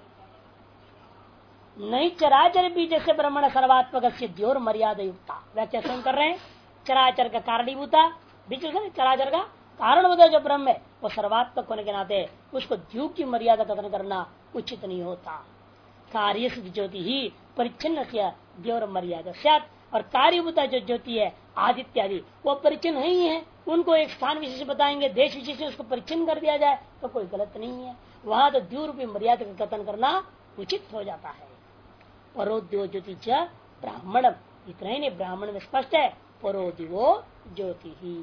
नहीं चराचर भी जैसे ब्रह्मण सर्वात्मक सिद्धियों मर्यादा युक्ता व्याख्या स्वयं कर रहे हैं। चराचर का कारणीभूता बीच में चराचर का कारणभूता जो ब्रह्म है वो सर्वात्मक होने के नाते उसको द्यू की मर्यादा कथन करना उचित नहीं होता। कार्य सिद्ध ज्योति ही परिच्छिन्न से द्योर मर्यादा सत, और कार्यभूता जो ज्योति है आदित्यादि वो परिचिन नहीं है, उनको एक स्थान विशेष बताएंगे, देश विशेष उसको परिचिन कर दिया जाए तो कोई गलत नहीं है। वहां तो द्यू रूपी मर्यादा का कथन करना उचित हो जाता है। परोद्यो ज्योति च ब्राह्मणम, इतना ही नहीं ब्राह्मण में स्पष्ट है परोदिवो ज्योति ही।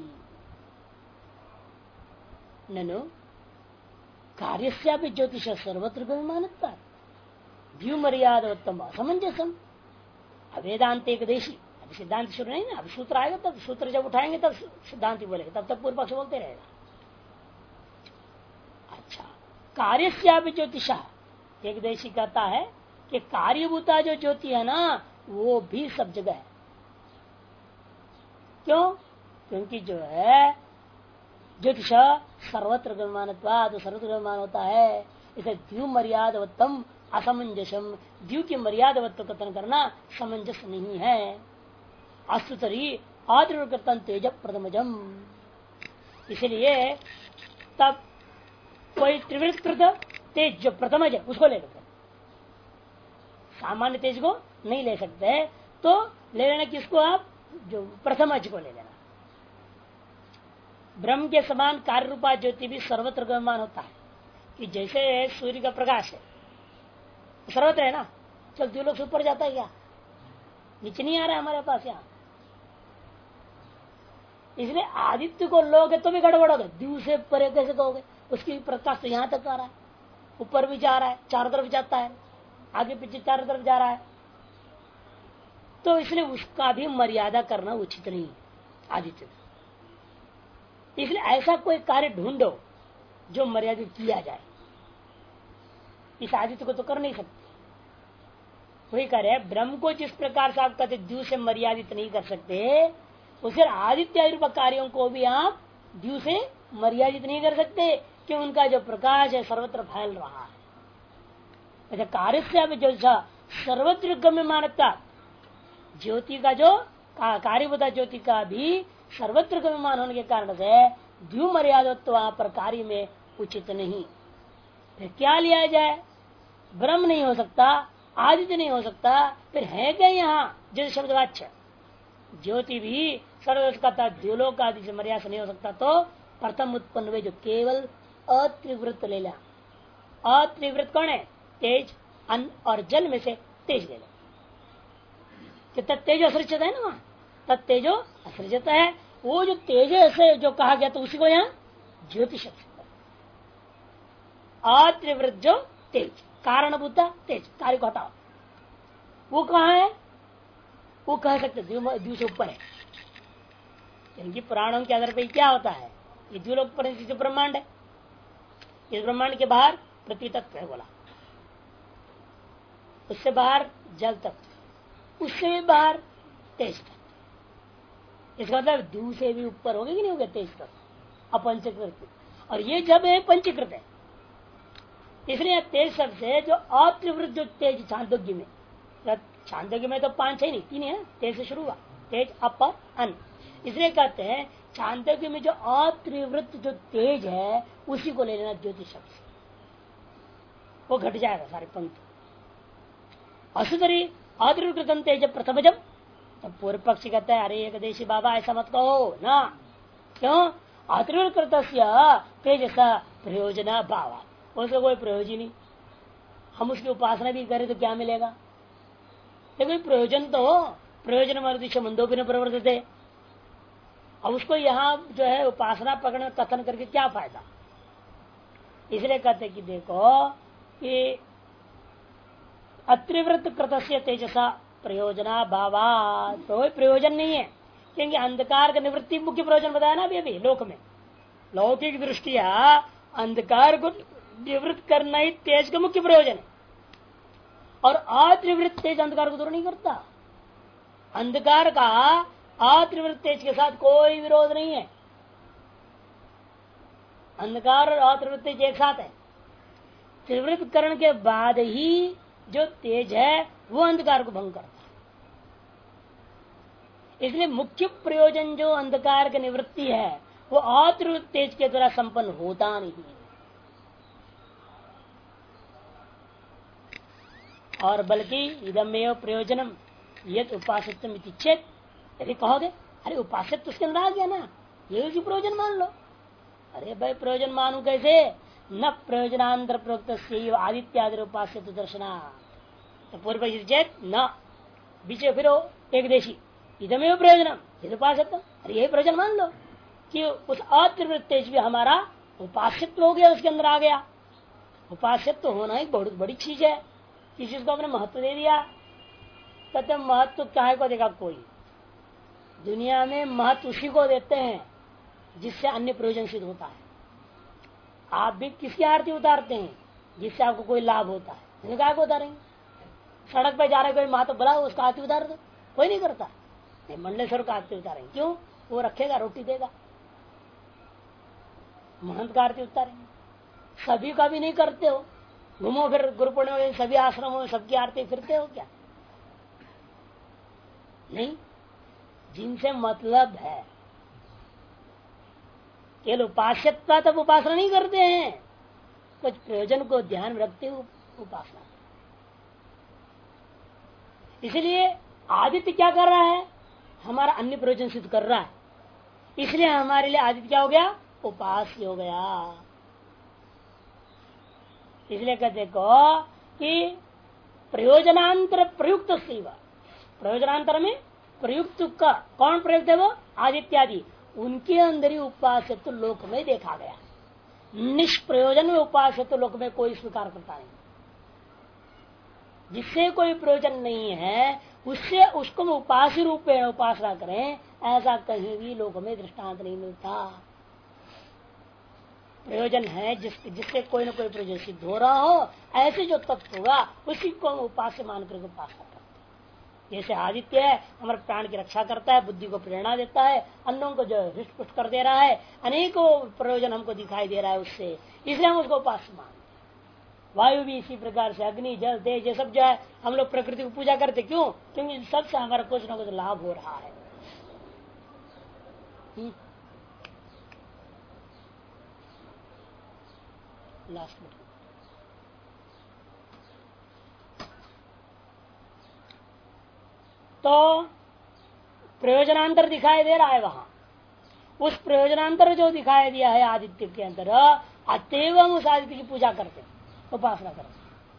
ननु कार्य भी ज्योतिष सर्वत्र मानता व्यू मर्यादोत्तम असमंजसम अवेदांत एक देशी। अभी सिद्धांत शुरू नहीं ना, अभी सूत्र आएगा तब सूत्र जब उठाएंगे तब सिद्धांत बोलेगा, तब तक पूर्व पक्ष बोलते रहेगा। अच्छा, कार्य भी ज्योतिषा एक देशी कहता है कि कार्यभूता जो ज्योति है ना वो भी सब जगह है। क्यों? क्योंकि जो है ज्योतिष सर्वत्र गम्यमानत्वात्, सर्वत्र गम्यमान होता है। इसे द्यू मर्यादवत्तम असमंजसम, द्यू की मर्यादवत्व कथन करना समंजस नहीं है। अस्तुतरी आदृतन तेज प्रथमजम, इसलिए तब कोई त्रिवृत्त तेज जो प्रथमज है उसको ले लेते, सामान्य तेज को नहीं ले सकते, तो ले लेना किसको? आप जो प्रथमज को ले लेना। ब्रह्म के समान कार्य रूपा ज्योति भी सर्वत्र गम्यमान होता है कि जैसे सूर्य का प्रकाश है सर्वत्र है ना, चल दो लोग से ऊपर जाता है क्या? नीचे नहीं आ रहा है हमारे पास यहाँ। इसलिए आदित्य को लोगे तो भी गड़बड़ होगा, द्यू से परे कैसे कहोगे? उसकी प्रकाश तो यहाँ तक आ रहा है, ऊपर भी जा रहा है, चारों तरफ जाता है, आगे पीछे चारों तरफ जा रहा है, तो इसलिए उसका भी मर्यादा करना उचित नहीं आदित्य। इसलिए ऐसा कोई कार्य ढूंढो जो मर्यादित किया जाए, इस आदित्य को तो कर नहीं सकते। वही कार्य ब्रह्म को जिस प्रकार से आप कहते द्यू से मर्यादित नहीं कर सकते, उसे आदित्य रूप कार्यों को भी आप द्यू से मर्यादित नहीं कर सकते, कि उनका जो प्रकाश है सर्वत्र फैल रहा है। अच्छा, कार्य से जो सर्वत्र गम्य मानता ज्योति का जो कार्यभूता ज्योति का भी सर्वत्र गम्यमान होने के कारण से द्यू मर्यादत्व वहां पर कार्य में उचित नहीं। फिर क्या लिया जाए? ब्रह्म नहीं हो सकता, आदित्य नहीं हो सकता, फिर है क्या यहाँ? जिस शब्दवाच्य ज्योति भी सर्वत्र द्युलोक आदि से मर्यादा से नहीं हो सकता, तो प्रथम उत्पन्न हुए जो केवल अत्रिवृत्त ले लिया। अत्रिवृत्त कौन है? तेज, अन्न और जल में से तेज ले लो। तत्तेजो असृजत है ना, वहां तत्तेजो असृजत है। वो जो तेज से जो कहा गया तो उसी को यहाँ ज्योतिष अत्रिवृत्त जो तेज कारणभूता तेज, कार्य को हटाओ, वो कहाँ है? वो कह सकते द्यू से ऊपर है, क्योंकि पुराणों के आधार पर क्या होता है? ये द्यूलोक पर जो ब्रह्मांड है, इस ब्रह्मांड के बाहर पृथ्वी तत्व है बोला, उससे बाहर जल तत्व, उससे भी बाहर तेज तत्व। इसका मतलब द्यू से भी ऊपर होगा कि नहीं होगा तेज तत्व अपंचीकृत, और ये जब है पंचीकृत है। इसलिए तेज शब्द से जो अत्रिवृत्त जो तेज छांदोग्य में, छांदोग्य में तो 5 है नहीं 3 है, तेज से शुरू हुआ, तेज अप और अन। इसलिए कहते हैं छांदोग्य में जो अत्रिवृत्त जो तेज है उसी को ले लेना ज्योतिष शब्द से, वो घट जाएगा सारे पंक्ति। असुतरी अत्रिवृतम तेज प्रथमजम, तब पूर्व पक्षी कहता है अरे एकदेशी बाबा ऐसा मत कहो ना, क्यों? अत्रिवृत तेज प्रयोजन भाव, उसका कोई प्रयोजन नहीं। हम उसकी उपासना भी करें तो क्या मिलेगा? तो कोई प्रयोजन तो हो, प्रयोजन मर्दिश मंदोपि न प्रवर्तते। अब उसको यहाँ जो है उपासना पकड़ कथन करके क्या फायदा? इसलिए कहते कि देखो कि अत्रिवृत्त कृतस्य तेजसा प्रयोजना भावात, कोई प्रयोजन नहीं है, क्योंकि अंधकार का निवृत्ति मुख्य प्रयोजन बताया ना अभी लोक में। लौकिक दृष्टिया अंधकार को निवृत्त करना ही तेज का मुख्य प्रयोजन है, और अत्रिवृत्त तेज अंधकार को दूर नहीं करता। अंधकार का अत्रिवृत्त तेज के साथ कोई विरोध नहीं है। अंधकार और अत्रिवृत्त तेज एक साथ है। त्रिवृत्त करण के बाद ही जो तेज है वो अंधकार को भंग करता है। इसलिए मुख्य प्रयोजन जो अंधकार की निवृत्ति है वो अत्रिवृत्त तेज के द्वारा संपन्न होता नहीं है। और बल्कि इदमेव प्रयोजनम यद उपासितम इति चेत, यदि कहोगे अरे उपासित उसके अंदर आ गया ना, ये उसी प्रयोजन मान लो। अरे भाई प्रयोजन मानू कैसे? न प्रयोजनांतर प्रोक्त आदित्यादि उपास्य दर्शना, तो पूर्व चेत न बीच फिर एक देशी इदमेव प्रयोजनम यद उपासित, अरे यही प्रयोजन मान लो कि उस अत्रिवृत्त तेज भी हमारा उपासित्व हो गया, उसके अंदर आ गया। उपासित्व होना ही बहुत बड़ी चीज है। किसी चीज को आपने महत्व दे दिया, कहते महत्व क्या को देगा कोई? दुनिया में महत्व उसी को देते हैं जिससे अन्य प्रयोजन सिद्ध होता है। आप भी किसकी आरती उतारते हैं? जिससे आपको कोई लाभ होता है। क्या को उतारेंगे? सड़क पर जा रहे कोई महत्व बुला उसका आरती उतार दो, कोई नहीं करता। नहीं, मंडलेश्वर का आरती उतारेंगे, क्यों? वो रखेगा, रोटी देगा। महंत का आरती उतारेंगे, सभी का भी नहीं करते हो। घूमो फिर गुरु पूर्णिमा सभी आश्रमों में सबकी आरती फिरते हो क्या? नहीं, जिनसे मतलब है। केवल उपास्यता तब उपासना नहीं करते हैं, कुछ प्रयोजन को ध्यान में रखते हुए उपासना। इसलिए आदित्य क्या कर रहा है? हमारा अन्य प्रयोजन सिद्ध कर रहा है। इसलिए हमारे लिए आदित्य क्या हो गया? उपास्य हो गया। इसलिए कहते को कि प्रयोजनांतर प्रयुक्त सेवा, प्रयोजनांतर में प्रयुक्त का कौन प्रयुक्त है? वो आदित्यादि, उनके अंदर ही उपास्य तो लोक में देखा गया। निष्प्रयोजन में उपास्य तो लोक में कोई स्वीकार करता नहीं। जिससे कोई प्रयोजन नहीं है उससे उसको उपास्य रूप में उपासना करें, ऐसा कहीं भी लोक में दृष्टांत नहीं मिलता। प्रयोजन है जिससे कोई न कोई प्रयोजन सिद्ध हो रहा हो, ऐसे जो तत्व होगा उसी को हम उपास्य मानकर उपासना करते हैं। जैसे आदित्य है, हमारे प्राण की रक्षा करता है, बुद्धि को प्रेरणा देता है, अन्नों को जो हृष्ट पुष्ट कर दे रहा है, अनेकों प्रयोजन हमको दिखाई दे रहा है उससे, इसलिए हम उसको उपास्य मानते हैं। वायु भी इसी प्रकार से, अग्नि जल तेज ये सब जो है हम लोग प्रकृति को पूजा करते, क्यों? क्योंकि सबसे हमारा कुछ न कुछ लाभ हो रहा है। लास्ट में तो प्रयोजनांतर दिखाई दे रहा है वहां। उस प्रयोजनांतर जो दिखाई दिया है आदित्य के अंदर, अतएव हम उस आदित्य की पूजा करते हैं, उपासना करते।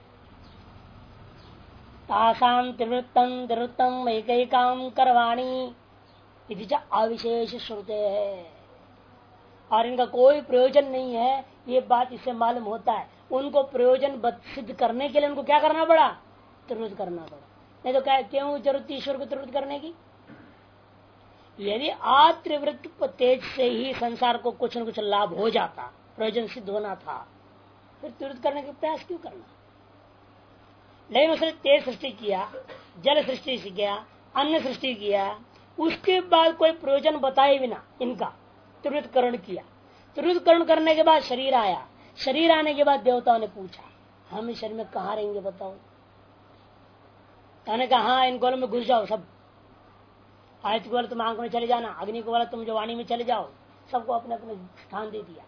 तासाम त्रिवृत्तम एक काम करवाणी अविशेष श्रुते है, और इनका कोई प्रयोजन नहीं है, ये बात इससे मालूम होता है। उनको प्रयोजन सिद्ध करने के लिए उनको क्या करना पड़ा? त्रिवृत्त करना पड़ा। नहीं तो क्या क्यों जरूरत ईश्वर को त्रिवृत्त करने की? यदि अत्रिवृत्त तेज से ही संसार को कुछ न कुछ लाभ हो जाता, प्रयोजन सिद्ध होना था, फिर त्रिवृत्त करने का प्रयास क्यों करना? लेकिन उसने तेज सृष्टि किया, जल सृष्टि किया, अन्न सृष्टि किया, उसके बाद कोई प्रयोजन बताए बिना इनका त्रिवृत्तकरण किया। त्रिवृत्तकरण करने के बाद शरीर आया, शरीर आने के बाद देवताओं ने पूछा हम इस शरीर में कहाँ रहेंगे बताओ? उन्होंने कहा हाँ इन गोलों में घुस जाओ सब। आयत को बोला तुम आंख में चले जाना, अग्नि को बोला तुम जो वाणी में चले जाओ, सबको अपने अपने स्थान दे दिया।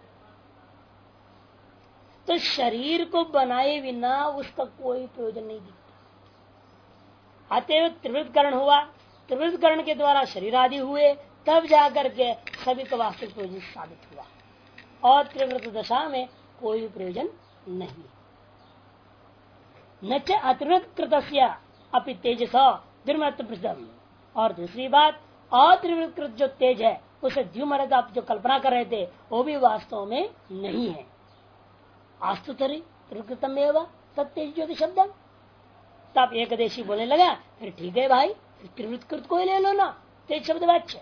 तो शरीर को बनाए बिना उसका कोई प्रयोजन नहीं दिखता। अतएव त्रिवृत्तकरण हुआ, त्रिवृत्तकरण के द्वारा शरीर आदि हुए, तब जाकर के सभी का वास्तविक प्रयोजन साबित हुआ। और त्रिवृत्त दशा में कोई प्रयोजन नहीं। न च अत्रिवृत्त कृतस्य अपि तेजसा द्विमत प्रसिद्धम। और दूसरी बात, अत्रिवृत्त जो तेज है उसे द्विमत आप जो कल्पना कर रहे थे वो भी वास्तव में नहीं है। आस्तुतरी त्रिकृतम एवं तत्तेज ज्योति शब्द, तब एकदेशी बोलने लगा, फिर ठीक है भाई, त्रिवृत कृत को ही ले लो ना, तेज शब्द वाच्य।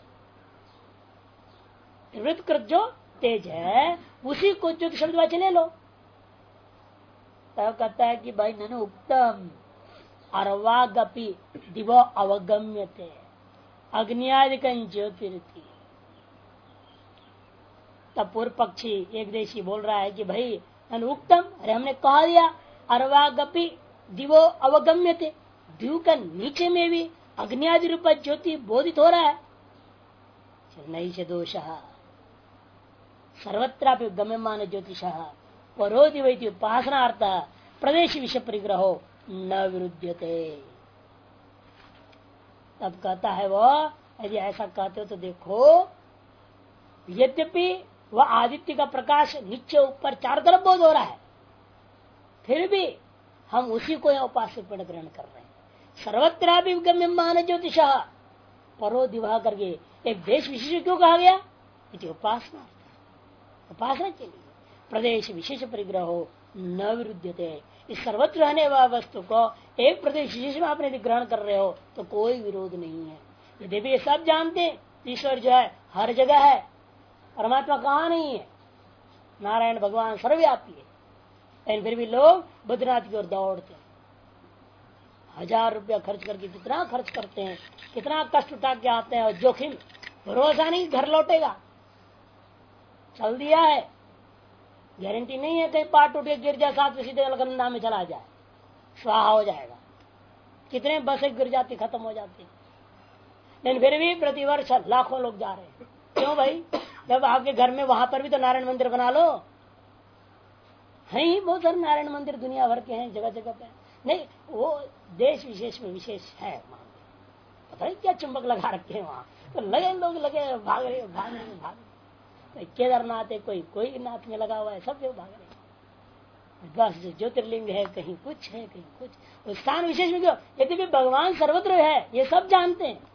त्रिवृत कृत जो तेज है उसी को ज्योति शब्द वाच्य ले लो। तब कहता है कि भाई ननु उत्तम अर्वागपि दिवो अवगम्यते अग्नियादिक ज्योतिरिति। तब पूर्व पक्षी एक देशी बोल रहा है कि भाई अनुक्तम, अरे हमने कहा दिया अर्वागपि दिवो अवगम्यते, द्यू का नीचे में भी अग्नियादि रूप ज्योति बोधित हो रहा है। नहीं से दोष सर्वत्रापि गम्यमान ज्योतिष परो दिवैति उपासनार्थ प्रदेश विषय परिग्रहो न विरुद्धते। तब कहता है वो, यदि ऐसा कहते हो तो देखो, यद्यपि वह आदित्य का प्रकाश नीचे ऊपर चारों तरफ बोध हो रहा है, फिर भी हम उसी को यहाँ उपास्य ग्रहण कर रहे हैं। सर्वत्र भी गम्यमान ज्योतिष परो दिवा करके एक देश विशेष क्यों कहा गया? उपासना, उपासना के लिए प्रदेश विशेष परिग्रह हो न विरुद्धते। इस सर्वत्र रहने वाला वस्तु को एक प्रदेश विशेष में आपने ग्रहण कर रहे हो तो कोई विरोध नहीं है। यदि भी सब जानते हैं ईश्वर जो है हर जगह है, परमात्मा कहाँ नहीं है, नारायण भगवान सर्वव्यापी है, लेकिन फिर भी लोग बद्रीनाथ की ओर दौड़ते हैं। 1000 रुपया खर्च करके कितना खर्च करते हैं, कितना कष्ट उठा के आते हैं, और जोखिम, भरोसा नहीं घर लौटेगा। चल दिया है, गारंटी नहीं है कहीं पार्ट टूट के गिर जाए, साथ में सीधे गंगा में चला जाए, स्वाहा हो जाएगा। कितने बसें गिर जाती, खत्म हो जाती, लेकिन फिर भी प्रतिवर्ष लाखों लोग जा रहे हैं। क्यों भाई? जब आपके घर में वहां पर भी तो नारायण मंदिर बना लो। है ही बहुत सारे नारायण मंदिर दुनिया भर के हैं, जगह जगह पे। नहीं, वो देश विशेष में विशेष है, पता नहीं क्या चुंबक लगा रखे हैं वहां, तो लगे लोग, लगे भाग रहे, भाग रहे, भाग रहे। केदारनाथ है, कोई नाथ में लगा हुआ है, सब लोग भाग रहे। बस ज्योतिर्लिंग है, कहीं कुछ है, कहीं कुछ। उस स्थान विशेष में क्यों? यदि भी भगवान सर्वत्र है, ये सब जानते हैं।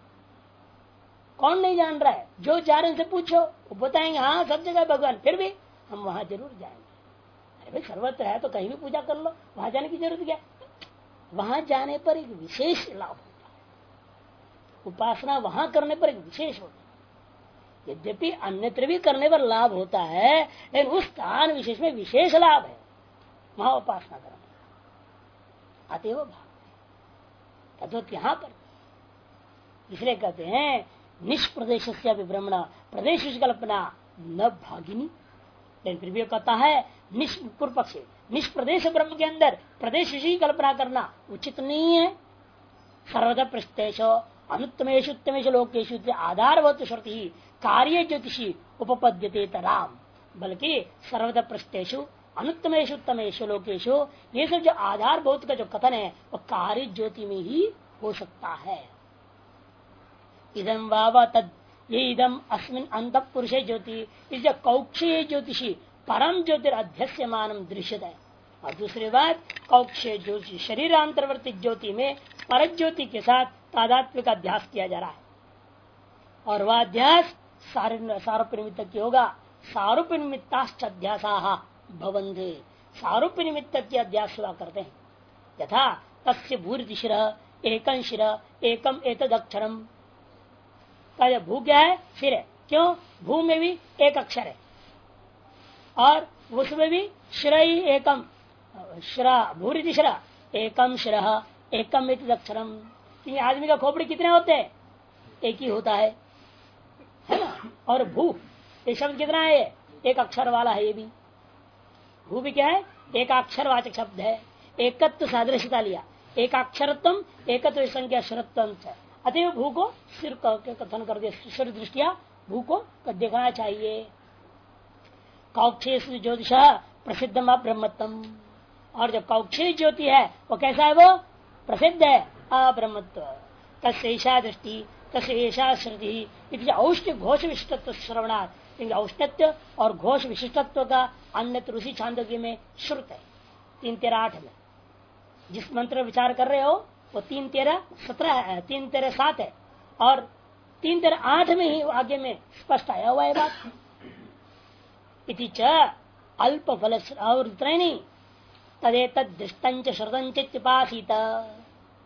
कौन नहीं जान रहा है? जो चाह रहे उनसे पूछो, वो बताएंगे हाँ सब जगह भगवान, फिर भी हम वहां जरूर जाएंगे। अरे भाई सर्वत्र है तो कहीं भी पूजा कर लो, वहां जाने की जरूरत क्या? वहां जाने पर एक विशेष लाभ होता है, उपासना वहां करने पर एक विशेष होता है। यद्यपि अन्यत्र भी करने पर लाभ होता है, लेकिन उस स्थान विशेष में विशेष लाभ है वहां उपासना करने। अतएव भाव तद्वत यहाँ पर इसलिए कहते हैं निष्प्रदेश से विभ्रमण प्रदेश कल्पना न भागिनी। लेकिन फिर भी कहता है पूर्व पक्ष निष्प्रदेश ब्रह्म के अंदर प्रदेश की कल्पना करना उचित नहीं है। सर्वदा पृष्ठेश अनुत्तमेश उत्तमेश लोकेश आधारभूत श्रुति कार्य ज्योतिषी उपपद्यते तराम, बल्कि सर्वदा पृष्ठेशु अनुत्तमेश उत्तमेश लोकेशु ये सब जो आधारभूत का जो कथन है वो कार्य ज्योति में ही हो सकता है। इदम वावा तद ये इदम अस्मिन अंत पुरुषे ज्योति इस कौक्षे ज्योतिषी परम ज्योतिरध्यस्य मानम दृश्यते। और दूसरी बात कौक्षे ज्योति शरीरांतर्वर्ती ज्योति में पर ज्योति के साथ तादात्म्य का अध्यास किया जा रहा है, और वह अध्यास सारूप्य निमित्त की होगा। सारूप्य निमित्ताश्च अध्यासा भवन्ते, सारूप्य निमित्त के अध्यास हुआ करते हैं। यथा तस्य भूरि शिर एकं शिर एकम एतद अक्षरम। भू क्या है? शिर है। क्यों? भू में भी एक अक्षर है और उसमें भी शिर ही एकम, शिरा भूरि शिरा एकम शिर एकम एतद अक्षरम। आदमी का खोपड़ी कितने होते हैं? एक ही होता है ना। और भू ये शब्द कितना है? एक अक्षर वाला है। ये भी भू भी क्या है? एक अक्षरवाचक शब्द है। एकत्व सादृश्यता लिया, एक अक्षरत्म एकत्व संख्या शरत्व। अतएव भू को सिर के कथन कर दिया, सिर दृष्टिया भू को देखना चाहिए। कौक्षे ज्योतिष प्रसिद्ध ब्रह्मत्म, और जो कौक्षे ज्योति है वो कैसा है? वो प्रसिद्ध है अब्रह्मत्व। तस्या दृष्टि तस्या श्रुति औष्ण्य घोष विशिष्टत्व श्रवणार्थ। औष्ण्यत्व और घोष विशिष्टत्व का अन्य ऋषि छांदोग्य में श्रुत है 3-13-8 में। जिस मंत्र विचार कर रहे हो वो 3-13-17 है, 3-13-7 है, और 3-13-8 में ही आगे में स्पष्ट आया हुआ है बात। इति च अल्प फल और इतना ही नहीं, तदेतद दृष्टंच श्रुतंचिपासीत।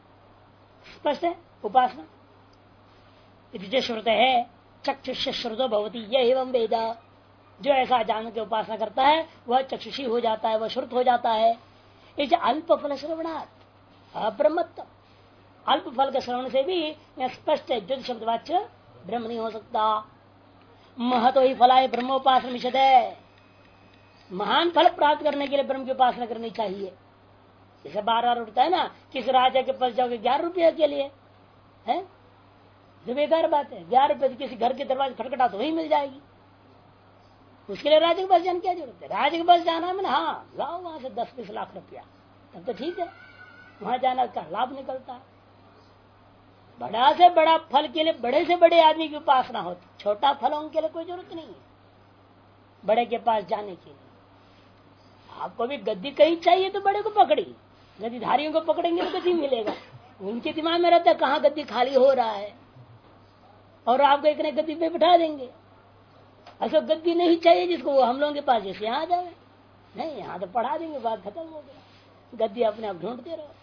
स्पष्ट है उपासना। इति श्रुत है चक्षुष श्रुतो भवती यह एवं वेद, जो ऐसा जान के उपासना करता है वह चक्षुषी हो जाता है, वह श्रुत हो जाता है। इस अल्प फल श्रवणात् अब्रह्मत्व, अल्प फल के श्रवण से भी यह स्पष्ट है ज्योति शब्द वाच्य ब्रह्म नहीं हो सकता। महतो ही फलाय ब्रह्मोपासना निषेध है, महान फल प्राप्त करने के लिए ब्रह्म की उपासना करनी चाहिए। जैसे बार बार उठता है ना, किस राजा के पास जाओगे 11 रुपया के लिए, है जो बेकार बात है। 11 रुपये किसी घर के दरवाजे खटखटा तो वही मिल जाएगी, उसके लिए राजा के पास जाने क्या जरूरत है। राजा के पास जाना है मैंने, हाँ लाओ वहां से 10-20 लाख रुपया, तब तो ठीक है, वहां जाना का लाभ निकलता है। बड़ा से बड़ा फल के लिए बड़े से बड़े आदमी की उपासना होती, छोटा फलों के लिए कोई जरूरत नहीं है बड़े के पास जाने के लिए। आपको भी गद्दी कहीं चाहिए तो बड़े को पकड़ी, गद्दीधारियों को पकड़ेंगे तो गद्दी मिलेगा। उनके दिमाग में रहता है कहाँ गद्दी खाली हो रहा है, और आपको एक नए गद्दी पे बिठा देंगे। ऐसा गद्दी नहीं चाहिए जिसको वो हम लोगों के पास जैसे यहाँ आ जाए, नहीं यहाँ तो पढ़ा देंगे, बात खत्म हो गया, गद्दी अपने आप ढूंढते रहो।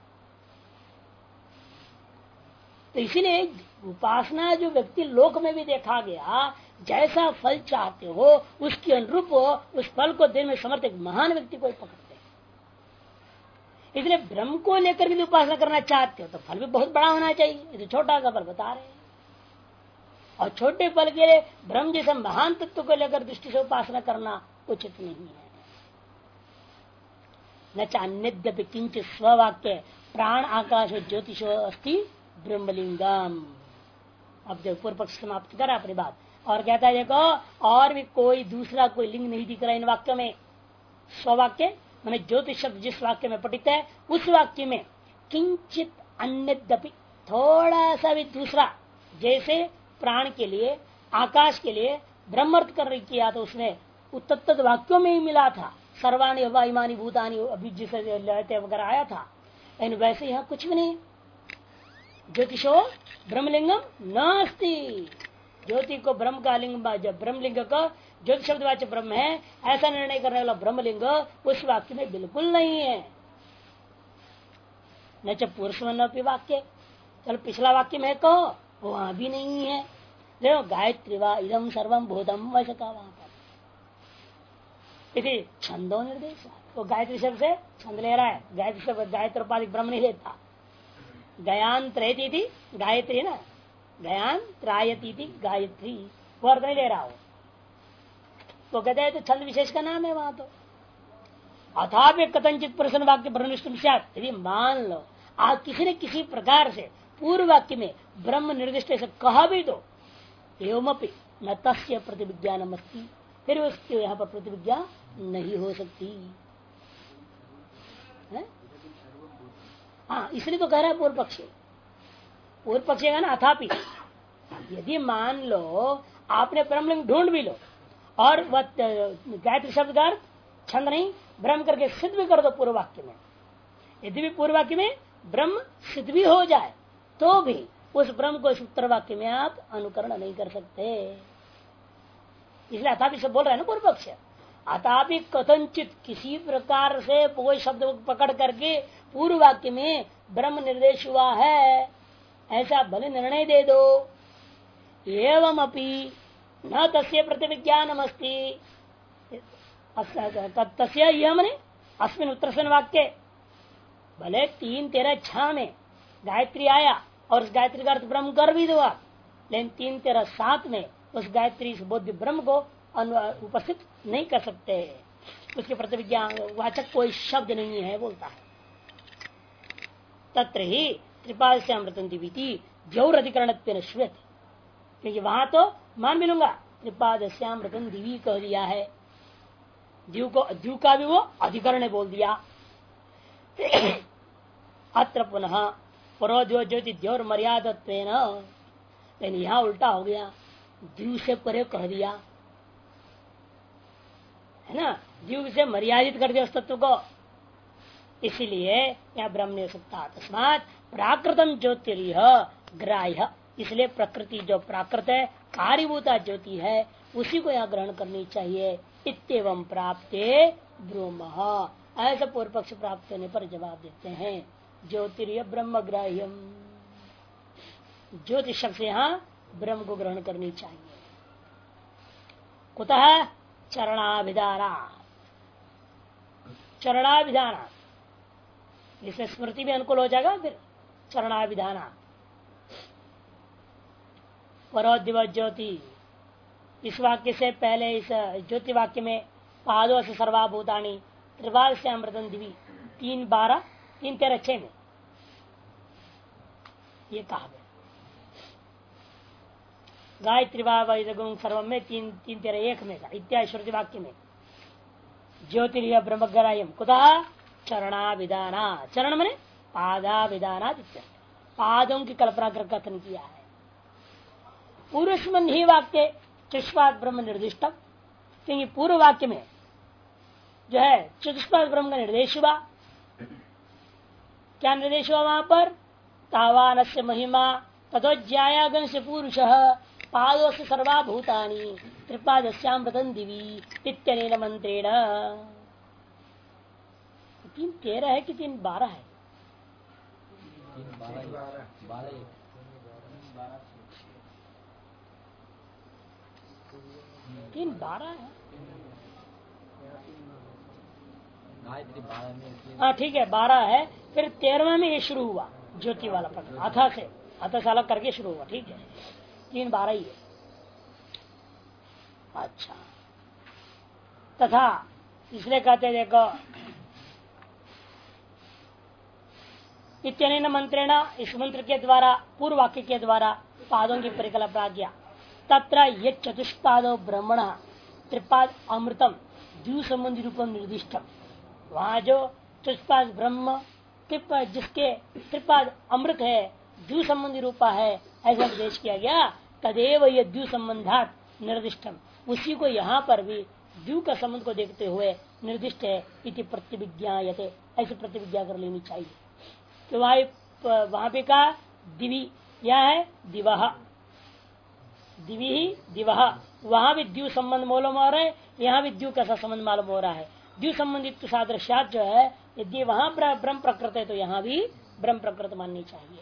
तो इसीलिए उपासना जो व्यक्ति लोक में भी देखा गया, जैसा फल चाहते हो उसके अनुरूप उस फल को देने में समर्थ एक महान व्यक्ति को पकड़ते हैं। इसलिए ब्रह्म को लेकर भी उपासना करना चाहते हो तो फल भी बहुत बड़ा होना चाहिए, तो छोटा सा फल बता रहे हैं। और छोटे फल के लिए ब्रह्म जैसे महान तत्व को लेकर दृष्टि से उपासना करना उचित नहीं है। न चान्यद्यपि किंचित स्ववाक्य प्राण आकाश ज्योतिषो अस्ति ब्रह्मलिंगम। अब जब पूर्व पक्ष समाप्त करा अपनी बात और कहता है देखो, और भी कोई दूसरा कोई लिंग नहीं दिख रहा इन वाक्यों में। स्ववाक्य मैंने ज्योतिष शब्द जिस वाक्य में पठित है उस वाक्य में किंचित अन्यद्यपि थोड़ा सा भी दूसरा, जैसे प्राण के लिए आकाश के लिए ब्रह्मर्थ कर किया तो उसने तत्त वाक्यों में ही मिला था, सर्वाणी अवाइमानी भूतानी अभिज्ञ से लहते वगैरह आया था। लेकिन वैसे यहाँ कुछ भी नहीं। ज्योतिषो ब्रह्मलिंगम नास्ति, ज्योति को ब्रह्म का लिंग, ब्रह्मलिंग का ज्योति शब्द वाच्य ब्रह्म है ऐसा निर्णय करने वाला ब्रह्मलिंग उस वाक्य में बिल्कुल नहीं है। न च पुरुषमन्नपि वाक्य, चलो पिछला वाक्य में कहो वहां भी नहीं है। देखो गायत्री वा इदम सर्वम भूतम वैसे कहा वहां पर, इसी छंदो निर्देश, वो गायत्री शब्द से छंद ले रहा है। गायत्री शब्द गायत्री उपाधिक ब्रह्म नहीं लेता। गयान त्रयती थी गायत्री ना, गयान त्रायती थी गायत्री, वो अर्थ नहीं ले रहा हो। तो कहते हैं तो छंद विशेष का नाम है वहां। तो अथापि कथनचित प्रश्न वाक्य ब्रह्मनिष्ठ, यदि मान लो आप किसी न किसी प्रकार से पूर्व वाक्य में ब्रह्म निर्दिष्ट से कहा भी तो एवमपि न तस्य प्रतिविज्ञानम अस्ति, फिर उसके यहाँ पर प्रतिविज्ञा नहीं हो सकती है? हाँ, इसलिए तो कह रहा है पूर्व पक्षी। पूर्व पक्षी का ना अथापि, यदि मान लो आपने ब्रह्मलिंग ढूंढ भी लो और वह गायत्री शब्द का छंद नहीं ब्रह्म करके सिद्ध भी कर दो पूर्व वाक्य में, यदि भी पूर्व वाक्य में ब्रह्म सिद्ध भी हो जाए तो भी उस ब्रह्म को इस उत्तर वाक्य में आप अनुकरण नहीं कर सकते। इसलिए अथापि से बोल रहे हैं ना पूर्व पक्ष। अथापि कथनचित किसी प्रकार से कोई शब्द पकड़ करके पूर्व वाक्य में ब्रह्म निर्देश हुआ है ऐसा भले निर्णय दे दो। एवं अपि न तस्य प्रतिविज्ञानम अस्ति, तस्य यह मने अस्मिन उत्तरसन वाक्य, भले 3, 13, 6 में गायत्री आया और उस गायत्री का अर्थ ब्रह्म कर भी दो आप, लेकिन 3, 13, 7 में उस गायत्री बोध ब्रह्म को उपस्थित नहीं कर सकते, उसके प्रतिविज्ञान वाचक कोई शब्द नहीं है बोलता है। तत्र ही त्रिपाल से अमृतम दिवीति जौर अधिकरण श्वेत, क्योंकि वहां तो मान भी लूंगा त्रिपाद श्यामृतम दिवी कह दिया है, द्यू का भी वो अधिकरण बोल दिया। अत्र पुनः परोद्यो ज्योति द्योर मर्यादत्व, लेकिन यहाँ उल्टा हो गया, द्यू से परे कह दिया है ना, द्यू से मर्यादित कर दिया उस तत्व को, इसीलिए यहाँ ब्रह्म नहीं हो सकता। तस्मात् प्राकृतम ज्योतिरिह ग्राह्य, इसलिए प्रकृति जो प्राकृत है कार्यभूता ज्योति है उसी को यहाँ ग्रहण करनी चाहिए। इत्येवं प्राप्ते ब्रह्म, ऐसा पूर्व पक्ष प्राप्त होने पर जवाब देते हैं ज्योतिरिय ब्रह्म ग्राह्यम। ज्योतिष शब्द से यहाँ ब्रह्म को ग्रहण करनी चाहिए। कुतः चरणाभिधाना, चरणाभिधाना, इससे स्मृति भी अनुकूल हो जाएगा। फिर चरणाभिधाना परो दिवस ज्योति, इस वाक्य से पहले इस ज्योति वाक्य में पादों से सर्वाभूतानी त्रिपाद से अमृतम दिवी 3:12 3:13 में ये कहा गया। गायत्री वायुं सर्व में 3:13 में था इत्यादि श्रुति वाक्य में ज्योतिर्य ब्रह्मग्राह्यम कुतः चरणाभिधाना, चरण मैंने पादाभिधाना, पादों की कल्पना कर कथन किया है। पूर्वस्मन ही वाक्य चतुष्पाद ब्रह्म निर्दिष्टम, क्योंकि पूर्व वाक्य में जो है चतुष्पाद ब्रह्म का निर्देश हुआ। क्या निर्देश हुआ वहां पर? तावान से महिमा तथोज्यायागन से पुरुष पादों से सर्वाभूतानी त्रिपादस्यामृतं दिवी इत्यनेन मंत्रेण। 3:13 है कि 3:12 है? 3:12 है। हाँ ठीक है 12 है। फिर 13वें में ये शुरू हुआ ज्योति वाला प्रकरण, अथ से अलग करके शुरू हुआ। ठीक है 3:12 ही है। अच्छा तथा इसलिए कहते देखो इत्यनेन मंत्रेण, इस मंत्र के द्वारा पूर्व वाक्य के द्वारा पादों की परिकल्पना किया। तत्र ये चतुष्पादो ब्रह्मण त्रिपाद अमृतम द्यू संबंधी रूपम निर्दिष्टम, वहां जो चतुष्पाद ब्रह्म जिसके त्रिपाद अमृत है द्यू संबंधी रूपा है ऐसा निर्देश किया गया। तदेव ये द्यू संबंधात निर्दिष्टम, उसी को यहाँ पर भी द्यू का संबंध को देखते हुए निर्दिष्ट है। इति प्रतिविज्ञायते, ऐसी प्रतिविज्ञा कर लेनी चाहिए। तो वहां पे कहा दिवी, यह है दिवह, दिवी ही दिवह, वहां भी द्यू संबंध मालूम हो रहा है, यहाँ भी द्यू का संबंध मालूम हो रहा है। द्यू संबंधित सादृश्यात जो है यदि वहां ब्रह्म प्रकृत है तो यहाँ भी ब्रह्म प्रकृत माननी चाहिए।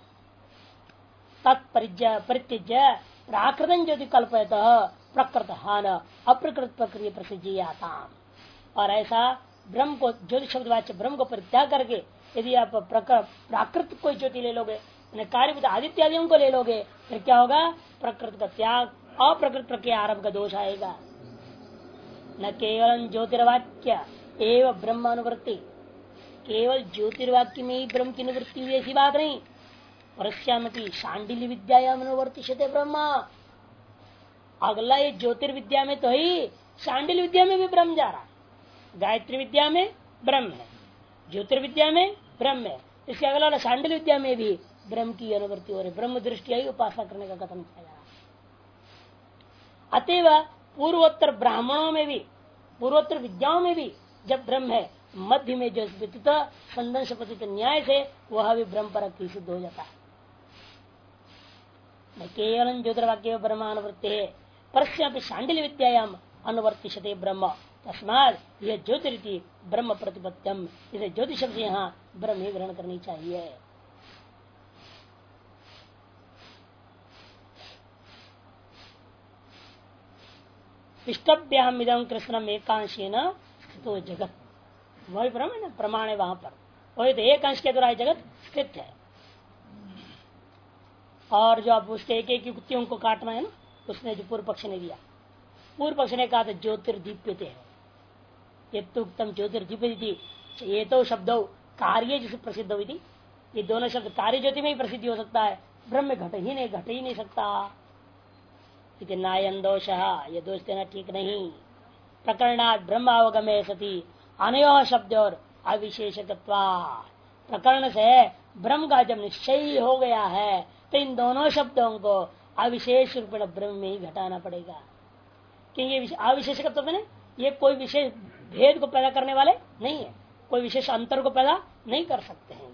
तत्परित्यज्य प्राकृत ज्योति कल्पयत प्रकृत हान अप्रकृत प्रक्रिया प्रसिद्धियाता, और ऐसा ब्रह्म को ज्योति शब्दवाच्य ब्रह्म को परित्याग करके यदि आप प्राकृत कोई ज्योति ले लोगे, कार्यभूत आदित्यादियों को ले लोगे, फिर क्या होगा? प्रकृत का त्याग, अप्रकृत प्रक्रिया आरंभ का दोष आएगा। न केवल ज्योतिर्वाक्य एवं ब्रह्म अनुवृत्ति, केवल ज्योतिर्वाक्य में ही ब्रह्म की अनुवृत्ति हुई ऐसी बात नहीं। परस्यामपि शांडिल्य विद्यायाम अनुवर्तिष्यते ब्रह्म, अगला ये ज्योतिर्विद्या में तो ही शांडिल्य विद्या में भी ब्रह्म जा रहा है। गायत्री विद्या में ब्रह्म है, ज्योतिर्विद्या में ब्रह्म है, इसके अगला शांडिल्य विद्या में भी ब्रह्म की अनुवृत्ति हो रही, ब्रह्म दृष्टि ही उपासना करने का कथन किया जा रहा है। अतएव पूर्वोत्तर ब्राह्मणों में भी, पूर्वोत्तर विद्याओं में भी जब ब्रह्म है, मध्य में जो संदंश पतित न्याय से वह भी ब्रह्म परक सिद्ध हो जाता है। केवल ज्योतिर्वाक्य ब्रह्मानुवृत्ति है, परस्यापि शांडिल्य विद्यायाम अनुवर्तिष्यते ब्रह्म, तस्माद यह ज्योतिरिति ब्रह्म प्रतिपत्यम, इसे ज्योतिष शब्द यहाँ ब्रह्म ही ग्रहण करनी चाहिए। इष्टभ्याम इदं कृष्णम एकांशेन स्थितो जगत, वही ब्रह्म है ना, प्रमाण है वहां पर, वही तो एक अंश के द्वारा जगत स्थित है। और जो आप उसके एक एक युक्तियों को काटना है ना, उसने जो पूर्व पक्ष ने दिया, पूर्व पक्ष ने कहा था ज्योतिर्दीप्यते है, ये तो उत्तम ज्योतिर्दीप्यति, ये तो शब्द कार्य जिसे प्रसिद्ध हुई थी, ये दोनों शब्द कार्य ज्योति में ही प्रसिद्धि हो सकता है, ब्रह्म में घट ही नहीं सकता। नायन दोष, ये दोष देना ठीक नहीं। प्रकरणात् ब्रह्म अवगमे सती अनयो शब्द और अविशेषकत्वा, प्रकरण से ब्रह्म का जब निश्चय हो गया है तो इन दोनों शब्दों को अविशेष रूप में ब्रह्म में ही घटाना पड़ेगा, क्योंकि अविशेषकत्व में ये कोई विशेष भेद को पैदा करने वाले नहीं है, कोई विशेष अंतर को पैदा नहीं कर सकते हैं।